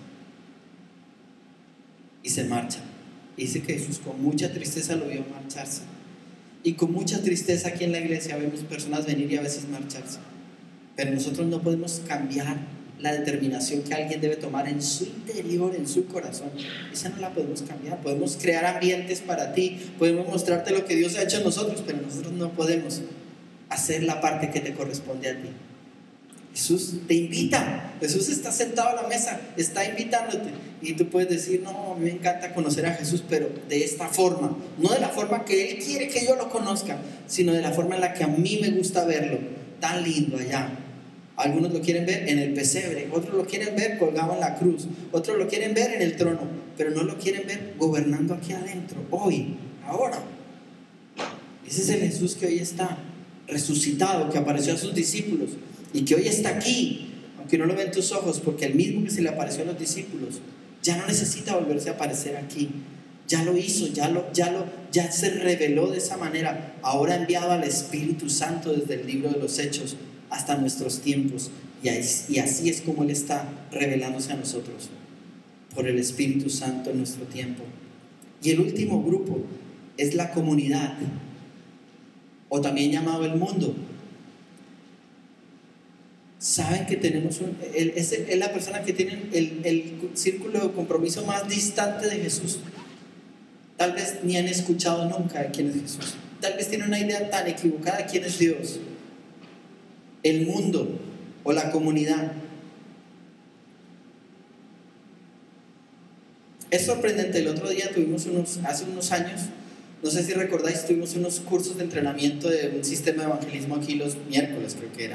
S1: y se marcha. Y dice que Jesús con mucha tristeza lo vio marcharse. Y con mucha tristeza aquí en la iglesia vemos personas venir y a veces marcharse. Pero nosotros no podemos cambiar la determinación que alguien debe tomar en su interior, en su corazón. Esa no la podemos cambiar. Podemos crear ambientes para ti, podemos mostrarte lo que Dios ha hecho en nosotros, pero nosotros no podemos hacer la parte que te corresponde a ti. Jesús te invita, Jesús está sentado a la mesa, está invitándote, y tú puedes decir: no, a mí me encanta conocer a Jesús, pero de esta forma, no de la forma que Él quiere que yo lo conozca, sino de la forma en la que a mí me gusta verlo, tan lindo allá. Algunos lo quieren ver en el pesebre, otros lo quieren ver colgado en la cruz, otros lo quieren ver en el trono, pero no lo quieren ver gobernando aquí adentro, hoy, ahora. Ese es el Jesús que hoy está resucitado, que apareció a sus discípulos y que hoy está aquí, aunque no lo ven tus ojos, porque el mismo que se le apareció a los discípulos ya no necesita volverse a aparecer aquí. Ya lo hizo, ya, lo, ya, lo, ya se reveló de esa manera. Ahora ha enviado al Espíritu Santo desde el libro de los Hechos hasta nuestros tiempos. Y, ahí, y así es como Él está revelándose a nosotros, por el Espíritu Santo en nuestro tiempo. Y el último grupo es la comunidad, o también llamado el mundo. Saben que tenemos un, él, es, es la persona que tiene el, el círculo de compromiso más distante de Jesús. Tal vez ni han escuchado nunca de quién es Jesús. Tal vez tienen una idea tan equivocada de quién es Dios. El mundo o la comunidad. Es sorprendente. El otro día tuvimos unos, hace unos años, no sé si recordáis, tuvimos unos cursos de entrenamiento de un sistema de evangelismo aquí los miércoles, creo que era.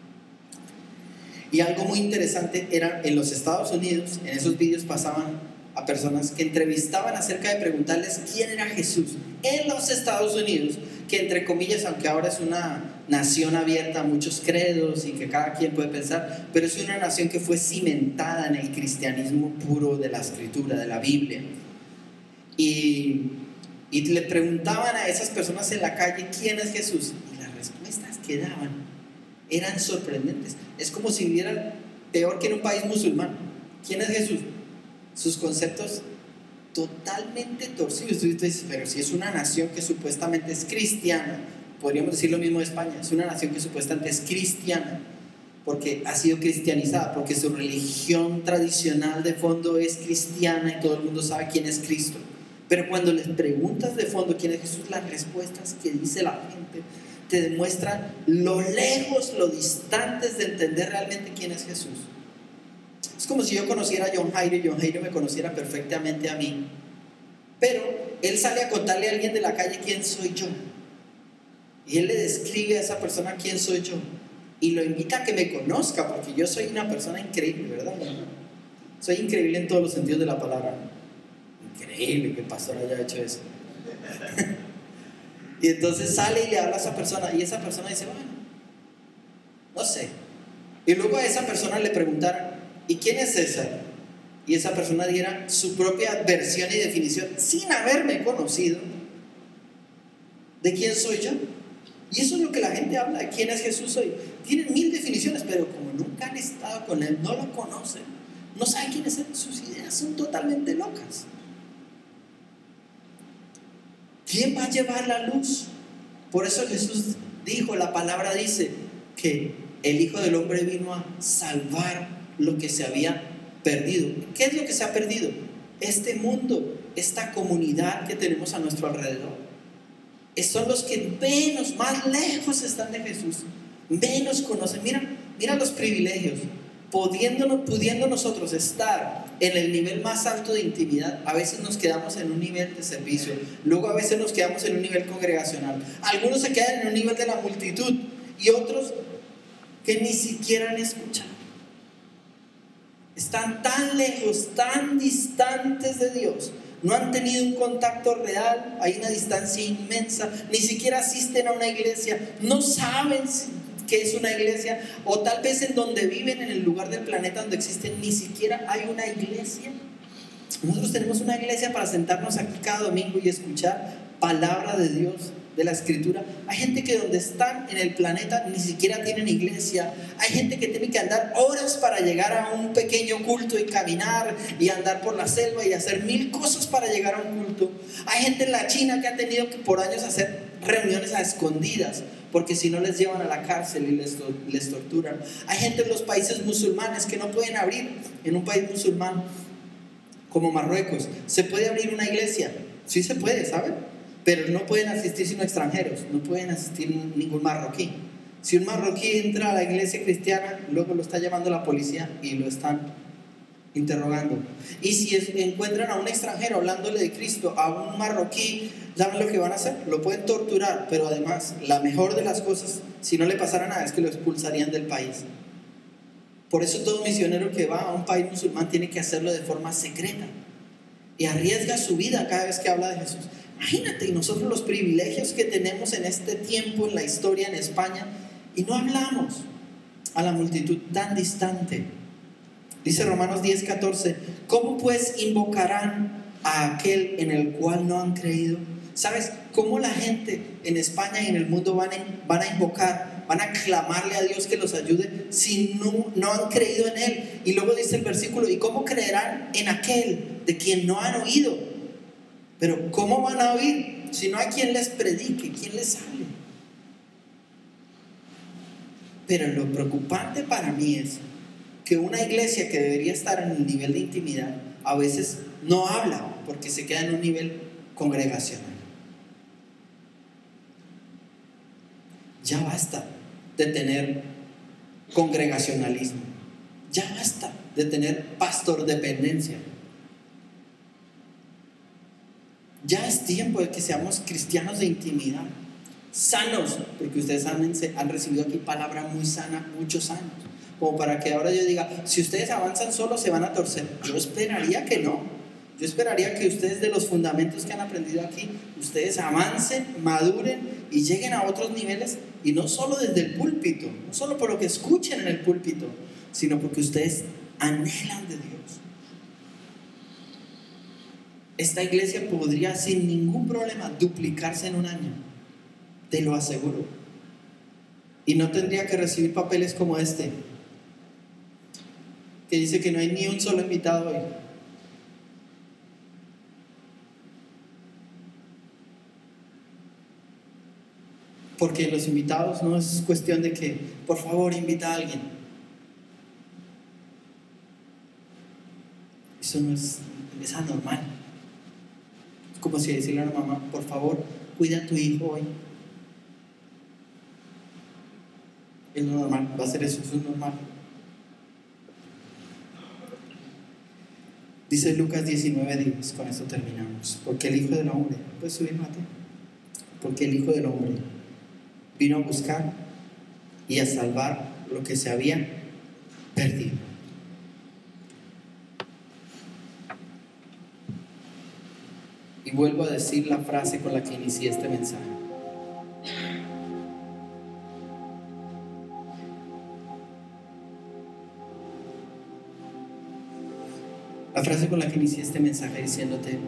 S1: Y algo muy interesante era en los Estados Unidos, en esos vídeos pasaban a personas que entrevistaban acerca de preguntarles quién era Jesús en los Estados Unidos, que entre comillas, aunque ahora es una nación abierta a muchos credos y que cada quien puede pensar, pero es una nación que fue cimentada en el cristianismo puro de la escritura, de la Biblia. Y, y le preguntaban a esas personas en la calle quién es Jesús, y las respuestas que daban eran sorprendentes. Es como si vivieran peor que en un país musulmán. ¿Quién es Jesús? Sus conceptos totalmente torcidos. Tú dices, pero si es una nación que supuestamente es cristiana, podríamos decir lo mismo de España. Es una nación que supuestamente es cristiana porque ha sido cristianizada, porque su religión tradicional de fondo es cristiana y todo el mundo sabe quién es Cristo. Pero cuando les preguntas de fondo quién es Jesús, las respuestas que dice la gente te demuestran lo lejos, lo distantes de entender realmente quién es Jesús. Es como si yo conociera a John Jairo y John Jairo me conociera perfectamente a mí, pero él sale a contarle a alguien de la calle quién soy yo, y él le describe a esa persona quién soy yo y lo invita a que me conozca, porque yo soy una persona increíble, ¿verdad? Soy increíble en todos los sentidos de la palabra. Increíble que el pastor haya hecho eso. Y entonces sale y le habla a esa persona, y esa persona dice, bueno, no sé. Y luego a esa persona le preguntaron, ¿y quién es César? Y esa persona diera su propia versión y definición sin haberme conocido de quién soy yo. Y eso es lo que la gente habla, de quién es Jesús hoy. Tienen mil definiciones, pero como nunca han estado con Él, no lo conocen, no saben quién es Él, sus ideas son totalmente locas. ¿Quién va a llevar la luz? Por eso Jesús dijo, la palabra dice que el Hijo del Hombre vino a salvar lo que se había perdido. ¿Qué es lo que se ha perdido? Este mundo, esta comunidad que tenemos a nuestro alrededor. Son los que menos, más lejos están de Jesús, menos conocen. Mira, mira los privilegios. Pudiendo, pudiendo nosotros estar en el nivel más alto de intimidad, a veces nos quedamos en un nivel de servicio, luego a veces nos quedamos en un nivel congregacional, algunos se quedan en un nivel de la multitud y otros que ni siquiera han escuchado. Están tan lejos, tan distantes de Dios, no han tenido un contacto real, hay una distancia inmensa, ni siquiera asisten a una iglesia, no saben que es una iglesia, o tal vez en donde viven, en el lugar del planeta donde existen, ni siquiera hay una iglesia. Nosotros tenemos una iglesia para sentarnos aquí cada domingo y escuchar palabra de Dios, de la escritura. Hay gente que donde están en el planeta ni siquiera tienen iglesia. Hay gente que tiene que andar horas para llegar a un pequeño culto y caminar y andar por la selva y hacer mil cosas para llegar a un culto. Hay gente en la China que ha tenido que por años hacer reuniones a escondidas, porque si no les llevan a la cárcel y les, les torturan. Hay gente en los países musulmanes que no pueden abrir. En un país musulmán como Marruecos se puede abrir una iglesia, sí se puede, ¿saben? Pero no pueden asistir sino extranjeros, no pueden asistir ningún marroquí. Si un marroquí entra a la iglesia cristiana, luego lo está llamando la policía y lo están interrogando. Y si es, encuentran a un extranjero hablándole de Cristo, a un marroquí, ¿saben lo que van a hacer? Lo pueden torturar, pero además la mejor de las cosas, si no le pasara nada, es que lo expulsarían del país. Por eso todo misionero que va a un país musulmán tiene que hacerlo de forma secreta y arriesga su vida cada vez que habla de Jesús. Imagínate, y nosotros los privilegios que tenemos en este tiempo, en la historia en España, y no hablamos a la multitud tan distante. Dice Romanos diez catorce, ¿cómo pues invocarán a aquel en el cual no han creído? ¿Sabes cómo la gente en España y en el mundo van a, van a invocar, van a clamarle a Dios que los ayude si no, no han creído en Él? Y luego dice el versículo: ¿y cómo creerán en aquel de quien no han oído? Pero ¿cómo van a oír si no hay quien les predique, quien les hable? Pero lo preocupante para mí es que una iglesia que debería estar en el nivel de intimidad a veces no habla porque se queda en un nivel congregacional. Ya basta de tener congregacionalismo. Ya basta de tener pastor dependencia. Ya es tiempo de que seamos cristianos de intimidad, sanos, porque ustedes han, han recibido aquí palabra muy sana muchos años, como para que ahora yo diga, si ustedes avanzan solos se van a torcer. Yo esperaría que no. Yo esperaría que ustedes, de los fundamentos que han aprendido aquí, ustedes avancen, maduren y lleguen a otros niveles, y no solo desde el púlpito, no solo por lo que escuchen en el púlpito, sino porque ustedes anhelan de Dios. Esta iglesia podría sin ningún problema duplicarse en un año, te lo aseguro, y no tendría que recibir papeles como este, que dice que no hay ni un solo invitado hoy. Porque los invitados no es cuestión de que, por favor, invita a alguien. Eso no es, es anormal. Es como si decirle a una mamá, por favor, cuida a tu hijo hoy. Es normal, va a ser eso, eso es normal. Dice Lucas diecinueve diez, con esto terminamos. Porque el Hijo del Hombre, ¿puedes subir, Mate? Porque el Hijo del Hombre vino a buscar y a salvar lo que se había perdido. Y vuelvo a decir la frase con la que inicié este mensaje. La frase con la que inicié este mensaje diciéndote: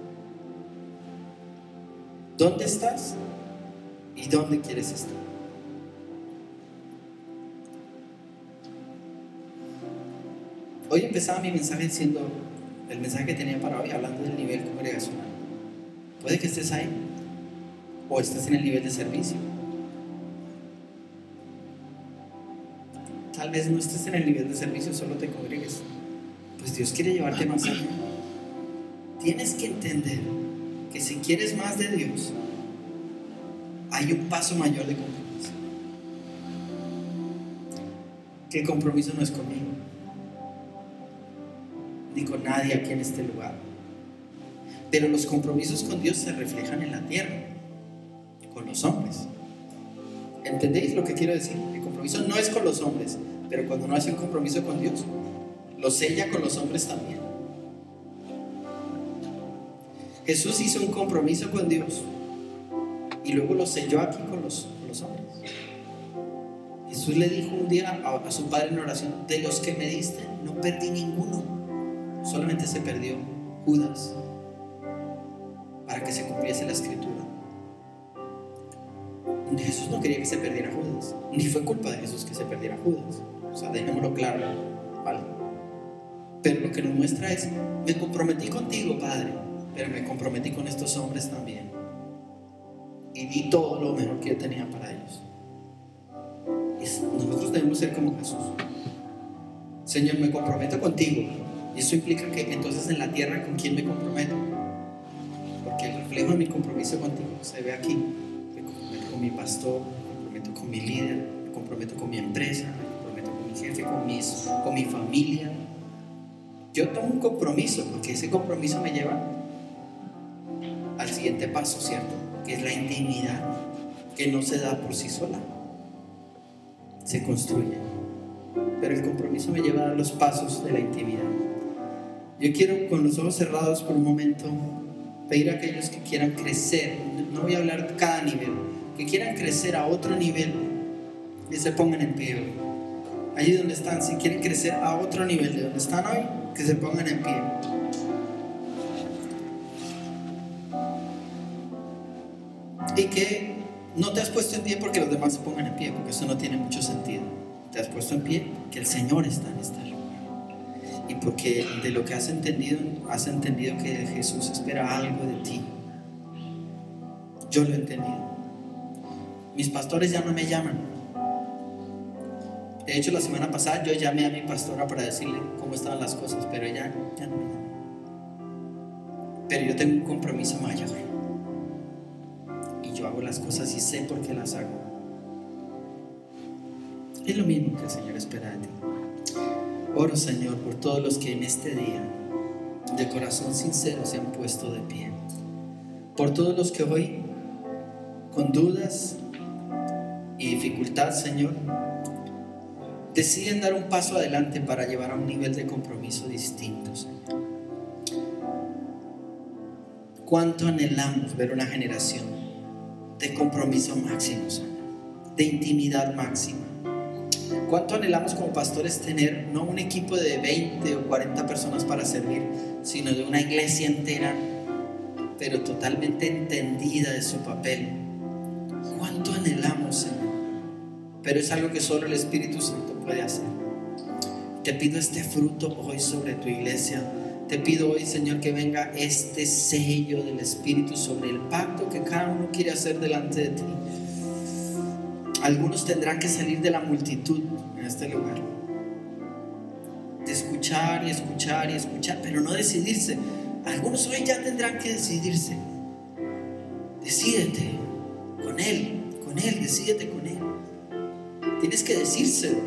S1: ¿dónde estás y dónde quieres estar? Hoy empezaba mi mensaje diciendo, el mensaje que tenía para hoy, hablando del nivel congregacional. Puede que estés ahí, o estés en el nivel de servicio. Tal vez no estés en el nivel de servicio, solo te congregues. Pues Dios quiere llevarte más allá. Tienes que entender que si quieres más de Dios, hay un paso mayor de compromiso. Que el compromiso no es conmigo, ni con nadie aquí en este lugar. Pero los compromisos con Dios se reflejan en la tierra, con los hombres. ¿Entendéis lo que quiero decir? El compromiso no es con los hombres, pero cuando uno hace un compromiso con Dios, lo sella con los hombres también. Jesús hizo un compromiso con Dios y luego lo selló aquí con los, con los hombres. Jesús le dijo un día a, a su Padre en oración: de los que me diste no perdí ninguno, solamente se perdió Judas, para que se cumpliese la escritura. Jesús no quería que se perdiera Judas, ni fue culpa de Jesús que se perdiera Judas, o sea, dejémoslo claro, ¿vale? Pero lo que nos muestra es: me comprometí contigo, Padre, pero me comprometí con estos hombres también, y di todo lo mejor que yo tenía para ellos. Es, nosotros debemos ser como Jesús. Señor, me comprometo contigo, y eso implica que entonces en la tierra, ¿con quién me comprometo? Porque el reflejo de mi compromiso contigo se ve aquí. Me comprometo con mi pastor, me comprometo con mi líder, me comprometo con mi empresa, me comprometo con mi jefe, con, mis, con mi familia. Yo tomo un compromiso porque ese compromiso me lleva al siguiente paso, ¿cierto? Que es la intimidad, que no se da por sí sola, se construye. Pero el compromiso me lleva a dar los pasos de la intimidad. Yo quiero, con los ojos cerrados por un momento, pedir a aquellos que quieran crecer, no voy a hablar de cada nivel, que quieran crecer a otro nivel, que se pongan en pie hoy. Allí donde están, si quieren crecer a otro nivel de donde están hoy, que se pongan en pie. Y que no te has puesto en pie porque los demás se pongan en pie, porque eso no tiene mucho sentido. Te has puesto en pie que el Señor está en este lugar. Y porque de lo que has entendido, has entendido que Jesús espera algo de ti. Yo lo he entendido. Mis pastores ya no me llaman. De hecho, la semana pasada yo llamé a mi pastora para decirle cómo estaban las cosas, pero ella ya no me llama. Pero yo tengo un compromiso mayor. Y yo hago las cosas y sé por qué las hago. Es lo mismo que el Señor espera de ti. Oro, Señor, por todos los que en este día de corazón sincero se han puesto de pie. Por todos los que hoy con dudas y dificultad, Señor, deciden dar un paso adelante para llevar a un nivel de compromiso distinto, Señor. Cuánto anhelamos ver una generación de compromiso máximo, Señor, de intimidad máxima. Cuánto anhelamos como pastores tener no un equipo de veinte o cuarenta personas para servir, sino de una iglesia entera, pero totalmente entendida de su papel. Cuánto anhelamos, Señor, pero es algo que solo el Espíritu Santo puede hacer. Te pido este fruto hoy sobre tu iglesia. Te pido hoy, Señor, que venga este sello del Espíritu sobre el pacto que cada uno quiere hacer delante de ti. Algunos tendrán que salir de la multitud en este lugar, de escuchar y escuchar y escuchar, pero no decidirse. Algunos hoy ya tendrán que decidirse. Decídete con Él, con Él, decídete con Él. Tienes que decírselo.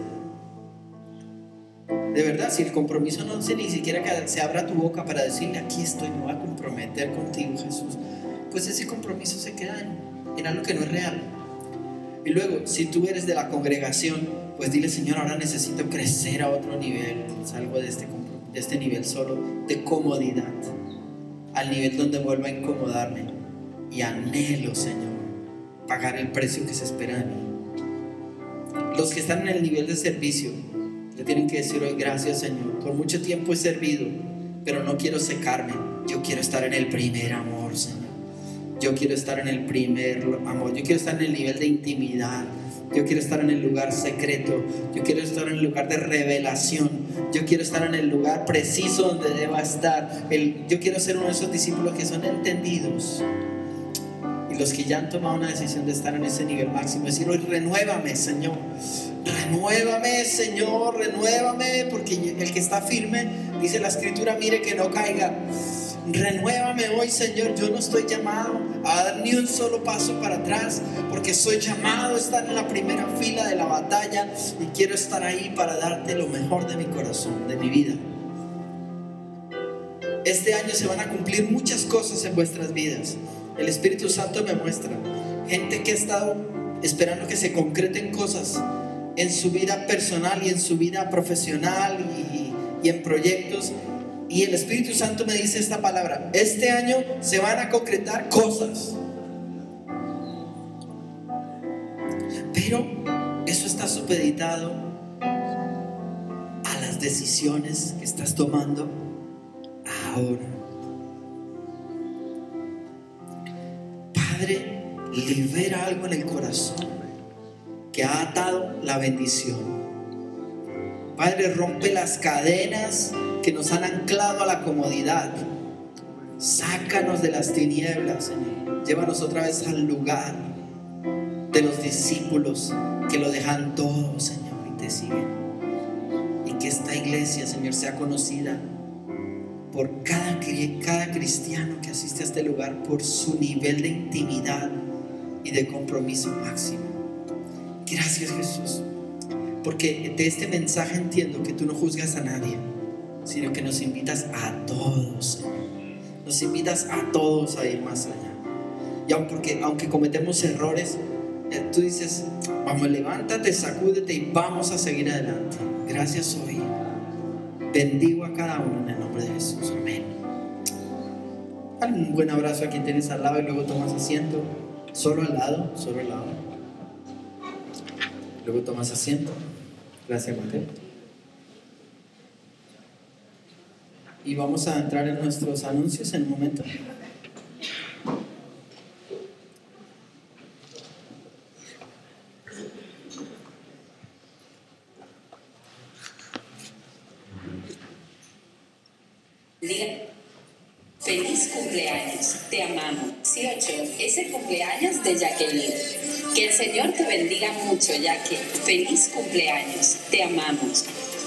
S1: De verdad, si el compromiso no sé ni siquiera que se abra tu boca para decirle: aquí estoy, me voy a comprometer contigo, Jesús, pues ese compromiso se queda en, en algo que no es real. Y luego, si tú eres de la congregación, pues dile: Señor, ahora necesito crecer a otro nivel. Salgo de este, de este nivel solo de comodidad al nivel donde vuelvo a incomodarme. Y anhelo, Señor, pagar el precio que se espera de mí. Los que están en el nivel de servicio le tienen que decir hoy: gracias, Señor, por mucho tiempo he servido, pero no quiero secarme. Yo quiero estar en el primer amor, Señor. Yo quiero estar en el primer amor. Yo quiero estar en el nivel de intimidad. Yo quiero estar en el lugar secreto. Yo quiero estar en el lugar de revelación. Yo quiero estar en el lugar preciso donde deba estar. El, yo quiero ser uno de esos discípulos que son entendidos. Y los que ya han tomado una decisión de estar en ese nivel máximo, decir: hoy renuévame, Señor. Renuévame, Señor, renuévame, porque el que está firme, dice la Escritura, mire que no caiga. Renuévame hoy, Señor. Yo no estoy llamado a dar ni un solo paso para atrás, porque soy llamado a estar en la primera fila de la batalla y quiero estar ahí para darte lo mejor de mi corazón, de mi vida. Este año se van a cumplir muchas cosas en vuestras vidas. El Espíritu Santo me muestra gente que ha estado esperando que se concreten cosas en su vida personal y en su vida profesional y, y en proyectos. Y el Espíritu Santo me dice esta palabra: este año se van a concretar cosas. Pero eso está supeditado a las decisiones que estás tomando ahora. Padre, libera algo en el corazón que ha atado la bendición. Padre, rompe las cadenas que nos han anclado a la comodidad. Sácanos de las tinieblas, Señor. Llévanos otra vez al lugar de los discípulos que lo dejan todo, Señor, y te siguen. Y que esta iglesia, Señor, sea conocida por cada, cada cristiano que asiste a este lugar por su nivel de intimidad y de compromiso máximo. Gracias, Jesús, porque de este mensaje entiendo que tú no juzgas a nadie, sino que nos invitas a todos, Señor. Nos invitas a todos a ir más allá. Y aun porque, aunque cometemos errores, tú dices: vamos, levántate, sacúdete y vamos a seguir adelante. Gracias hoy. Bendigo a cada uno en el nombre de Jesús. Amén. Dale un buen abrazo a quien tienes al lado y luego tomas asiento. Solo al lado, solo al lado. Luego tomas asiento. Gracias, Mateo. Y vamos a entrar en nuestros anuncios en un momento.
S2: Feliz cumpleaños, te amamos. dieciocho es el cumpleaños de Jacqueline. Que el Señor te bendiga mucho, Jackie. Feliz cumpleaños, te amamos.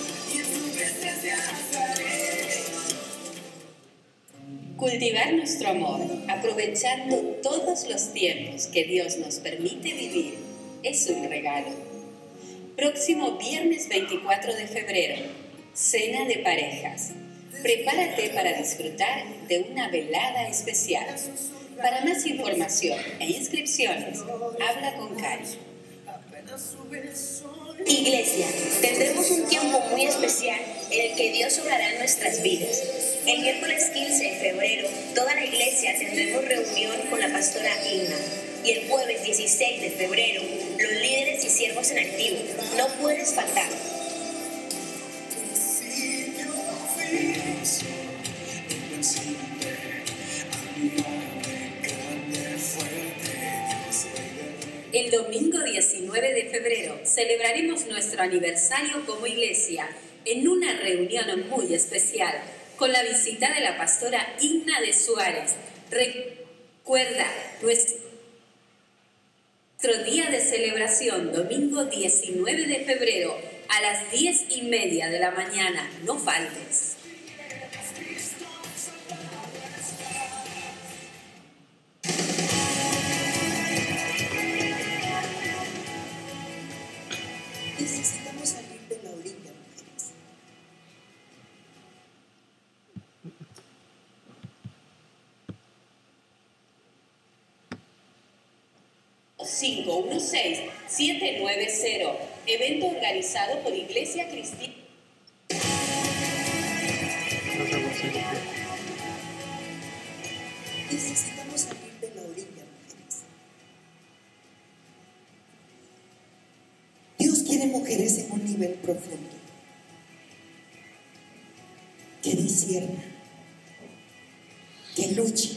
S2: Cultivar nuestro amor, aprovechando todos los tiempos que Dios nos permite vivir, es un regalo. Próximo viernes veinticuatro de febrero, cena de parejas. Prepárate para disfrutar de una velada especial. Para más información e inscripciones, habla con Cari.
S3: Iglesia, tendremos un tiempo muy especial en el que Dios obrará en nuestras vidas. El miércoles quince de febrero, toda la iglesia tendremos reunión con la pastora Inna. Y el jueves dieciséis de febrero, los líderes y siervos en activo. No puedes faltar.
S2: El domingo diecinueve de febrero celebraremos nuestro aniversario como iglesia en una reunión muy especial con la visita de la pastora Inna de Suárez. Recuerda, nuestro día de celebración, domingo diecinueve de febrero a las diez y media de la mañana. No faltes.
S4: Necesitamos salir de la orilla, mujeres.
S2: cinco uno seis siete nueve cero, evento organizado por Iglesia Cristiana.
S4: Necesitamos salir de la orilla, mujeres. Dios quiere mujeres en un nivel profundo, que disciernan, que luchen.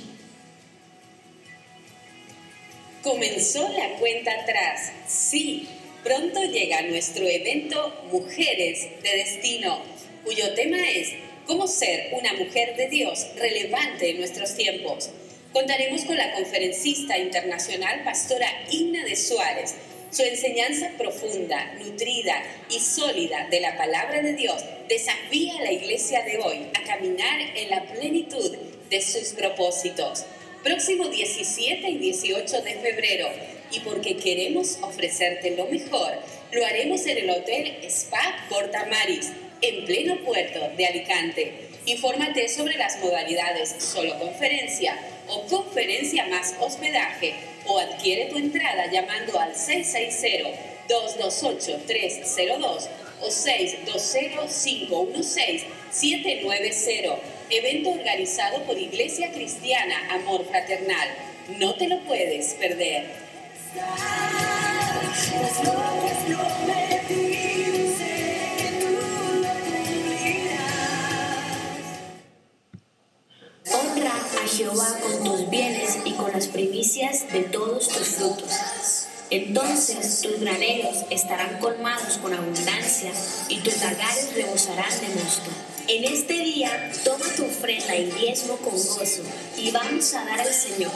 S2: Comenzó la cuenta atrás. Sí, pronto llega nuestro evento Mujeres de Destino, cuyo tema es cómo ser una mujer de Dios relevante en nuestros tiempos. Contaremos con la conferencista internacional pastora Inna de Suárez. Su enseñanza profunda, nutrida y sólida de la palabra de Dios desafía a la iglesia de hoy a caminar en la plenitud de sus propósitos. Próximo diecisiete y dieciocho de febrero, y porque queremos ofrecerte lo mejor, lo haremos en el Hotel Spa Porta Maris, en pleno puerto de Alicante. Infórmate sobre las modalidades solo conferencia o conferencia más hospedaje, o adquiere tu entrada llamando al seis seis cero, dos dos ocho, tres cero dos o seis dos cero, cinco uno seis, siete nueve cero. Evento organizado por Iglesia Cristiana Amor Fraternal. No te lo puedes perder.
S3: Honra a Jehová con tus bienes y con las primicias de todos tus frutos. Entonces tus graneros estarán colmados con abundancia y tus lagares rebosarán de mosto. En este día toma tu ofrenda y diezmo con gozo y vamos a dar al Señor.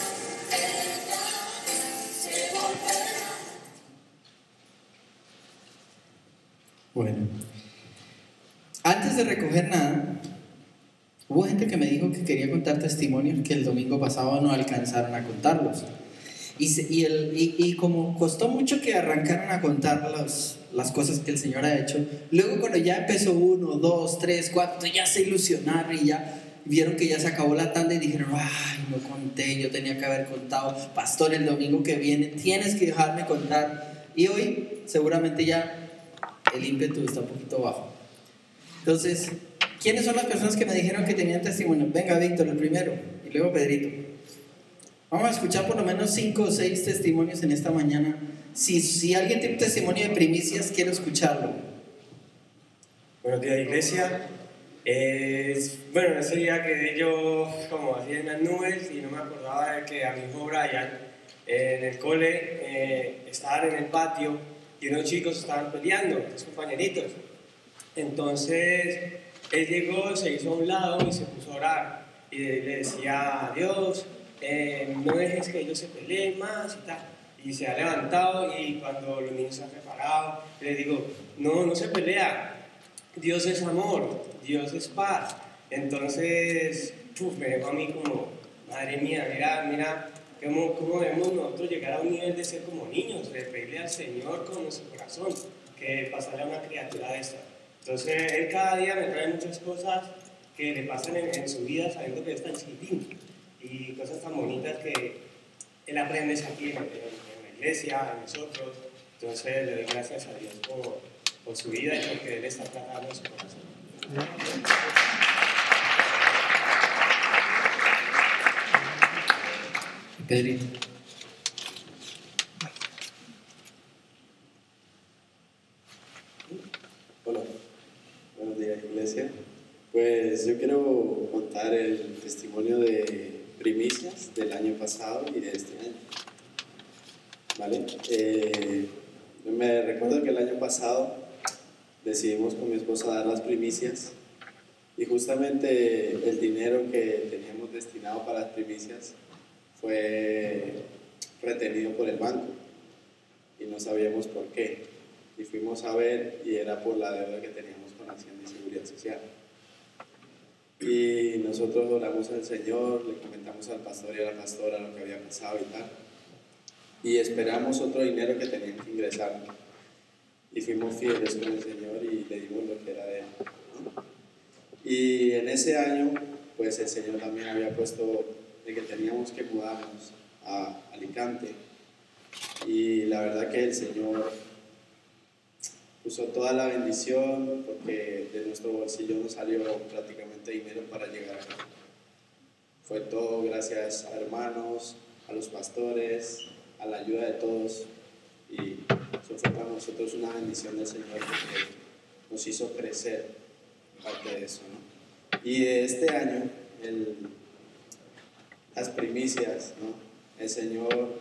S1: Bueno, antes de recoger nada, hubo gente que me dijo que quería contar testimonios que el domingo pasado no alcanzaron a contarlos. Y, se, y, el, y, y como costó mucho que arrancaran a contar los, las cosas que el Señor ha hecho, luego cuando ya empezó uno, dos, tres, cuatro, ya se ilusionaron y ya vieron que ya se acabó la tanda y dijeron, ay, no conté, yo tenía que haber contado, pastor, el domingo que viene tienes que dejarme contar. Y hoy seguramente ya el ímpetu está un poquito bajo. Entonces, ¿quiénes son las personas que me dijeron que tenían testimonio? Venga, Víctor, el primero, y luego Pedrito. Vamos a escuchar por lo menos cinco o seis testimonios en esta mañana. Si, si alguien tiene un testimonio de primicias, quiero escucharlo.
S5: Buenos días, iglesia. Eh, bueno, ese día quedé yo como así en las nubes y no me acordaba de que a mi hijo Brian eh, en el cole eh, estaban en el patio y unos chicos estaban peleando, unos compañeritos. Entonces él llegó, se hizo a un lado y se puso a orar. y le decía a Dios, eh, no dejes que ellos se peleen más y tal. Y se ha levantado y cuando los niños se han preparado, le digo, no, no se pelea, Dios es amor, Dios es paz. Entonces, uf, me dejó a mí como, madre mía, mira, mira, cómo, cómo debemos nosotros llegar a un nivel de ser como niños, de pedirle al Señor con nuestro corazón, que pasarle a una criatura de esta. Entonces, Él cada día me trae muchas cosas que le pasan en, en su vida sabiendo que es tan chiquitín y cosas tan bonitas que Él aprende aquí en, en, en la iglesia, en nosotros. Entonces, le doy gracias a Dios por, por su vida y porque Él está tratando en su corazón.
S1: Pedrito.
S6: Hola, buenos días, iglesia. Pues yo quiero contar el testimonio de primicias del año pasado y de este año. ¿Vale? Eh, me recuerdo que el año pasado decidimos con mi esposa dar las primicias y justamente el dinero que teníamos destinado para las primicias fue retenido por el banco y no sabíamos por qué. Y fuimos a ver y era por la deuda que teníamos con Hacienda y Seguridad Social. Y nosotros oramos al Señor, le comentamos al pastor y a la pastora lo que había pasado y tal. Y esperamos otro dinero que tenían que ingresar. Y fuimos fieles con el Señor y le dimos lo que era de Él, ¿no? Y en ese año, pues el Señor también había puesto de que teníamos que mudarnos a Alicante. Y la verdad que el Señor puso toda la bendición porque de nuestro bolsillo no salió prácticamente dinero para llegar acá. Fue todo gracias a hermanos, a los pastores, a la ayuda de todos. Y eso fue para nosotros una bendición del Señor porque nos hizo crecer parte de eso, ¿no? Y de este año, el, las primicias, ¿no? El Señor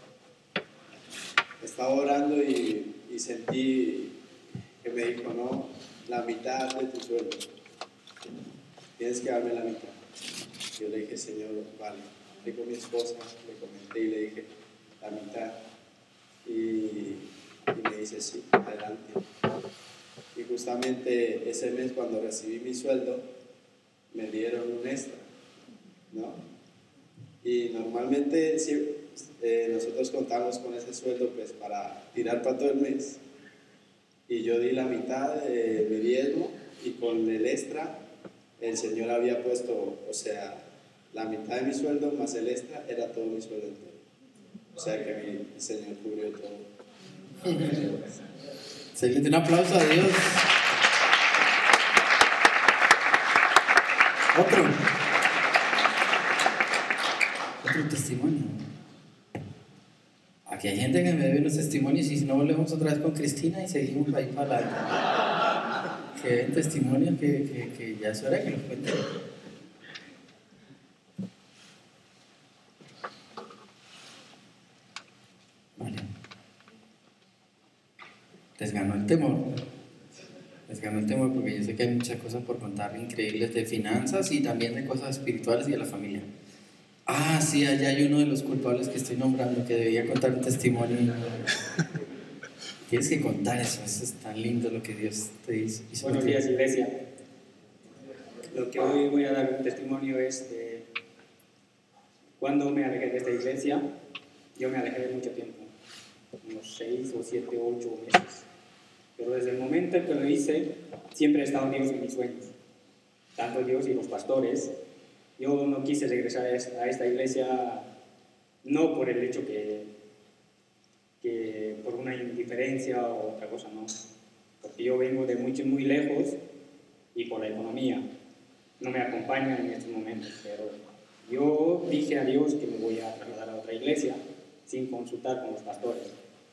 S6: estaba orando y, y sentí que me dijo, no, la mitad de tu sueldo, tienes que darme la mitad. Yo le dije, Señor, vale. Hablé con mi esposa, le comenté y le dije, la mitad. Y, y me dice, sí, adelante. Y justamente ese mes cuando recibí mi sueldo, me dieron un extra, ¿no? Y normalmente si, eh, nosotros contamos con ese sueldo pues para tirar para todo el mes. Y yo di la mitad de mi diezmo y con el extra el Señor había puesto, o sea, la mitad de mi sueldo más el extra era todo mi sueldo entero. O sea que mi, el Señor cubrió todo.
S1: Excelente, un aplauso a Dios. Otro. Otro testimonio. Aquí hay gente que me debe unos testimonios y si no volvemos otra vez con Cristina y seguimos ahí para adelante. Que ven testimonios que, que, que ya es hora que los cuenten. Vale. Les ganó el temor. Les ganó el temor porque yo sé que hay muchas cosas por contar increíbles de finanzas y también de cosas espirituales y de la familia. Ah, sí, allá hay uno de los culpables que estoy nombrando que debía contar un testimonio. Tienes que contar eso, eso es tan lindo lo que Dios te hizo.
S7: Buenos días, iglesia. Lo que hoy voy a dar un testimonio es de cuando me alejé de esta iglesia. Yo me alejé de mucho tiempo, unos seis o siete o ocho meses. Pero desde el momento en que lo hice, siempre ha estado Dios en mis sueños. Tanto Dios y los pastores. Yo no quise regresar a esta, a esta iglesia, no por el hecho que, que por una indiferencia o otra cosa, no. Porque yo vengo de muy, muy lejos y por la economía no me acompaña en estos momentos. Pero yo dije a Dios que me voy a trasladar a otra iglesia sin consultar con los pastores.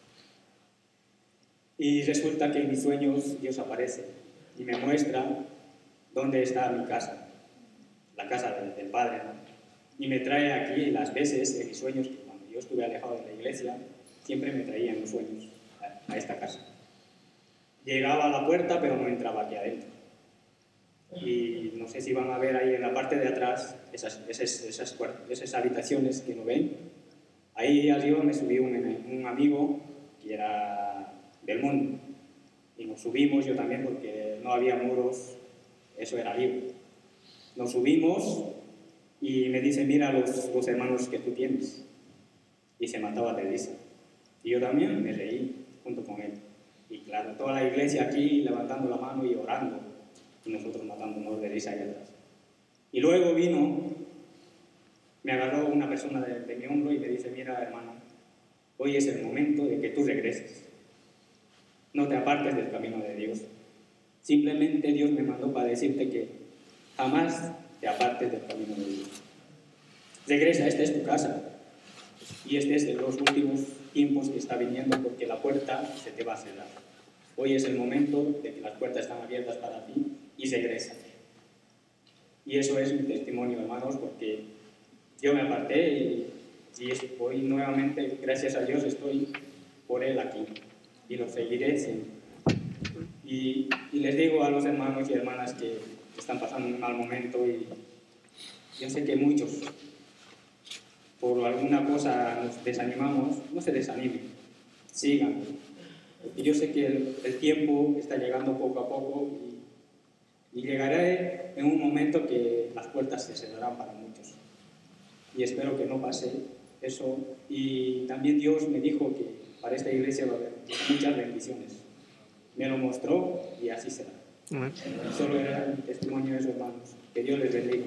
S7: Y resulta que en mis sueños Dios aparece y me muestra dónde está mi casa. La casa del, del Padre, ¿no? Y me trae aquí las veces en mis sueños, que cuando yo estuve alejado de la iglesia, siempre me traía en los sueños a, a esta casa. Llegaba a la puerta, pero no entraba aquí adentro. Y no sé si van a ver ahí en la parte de atrás esas, esas, esas, esas habitaciones que no ven. Ahí arriba me subió un, un amigo que era del mundo. Y nos subimos, yo también, porque no había muros, eso era libre. Nos subimos y me dice, mira los, los hermanos que tú tienes. Y se mataba de risa. Y yo también me reí junto con él. Y claro, toda la iglesia aquí levantando la mano y orando. Y nosotros matándonos de risa allá atrás. Y luego vino, me agarró una persona de, de mi hombro y me dice, mira hermano, hoy es el momento de que tú regreses. No te apartes del camino de Dios. Simplemente Dios me mandó para decirte que jamás te apartes del camino de Dios. Regresa, esta es tu casa. Y este es de los últimos tiempos que está viniendo porque la puerta se te va a cerrar. Hoy es el momento de que las puertas están abiertas para ti y regresa. Y eso es mi testimonio, hermanos, porque yo me aparté y, y hoy nuevamente, gracias a Dios, estoy por Él aquí y lo seguiré siempre. Y, y les digo a los hermanos y hermanas que están pasando un mal momento y yo sé que muchos por alguna cosa nos desanimamos, no se desanimen, sigan. Y yo sé que el, el tiempo está llegando poco a poco y, y llegaré en un momento que las puertas se cerrarán para muchos. Y espero que no pase eso. Y también Dios me dijo que para esta iglesia va a haber muchas bendiciones. Me lo mostró y así será. Uh-huh. Solo era el testimonio de sus hermanos. Que Dios les bendiga.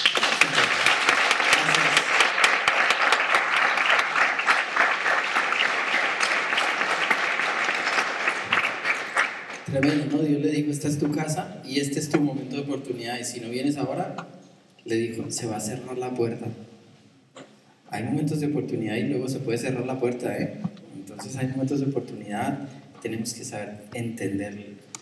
S1: Tremendo, ¿no? Dios le dijo, esta es tu casa y este es tu momento de oportunidad y si no vienes ahora, le dijo, se va a cerrar la puerta. Hay momentos de oportunidad y luego se puede cerrar la puerta, ¿eh? Entonces hay momentos de oportunidad, tenemos que saber entender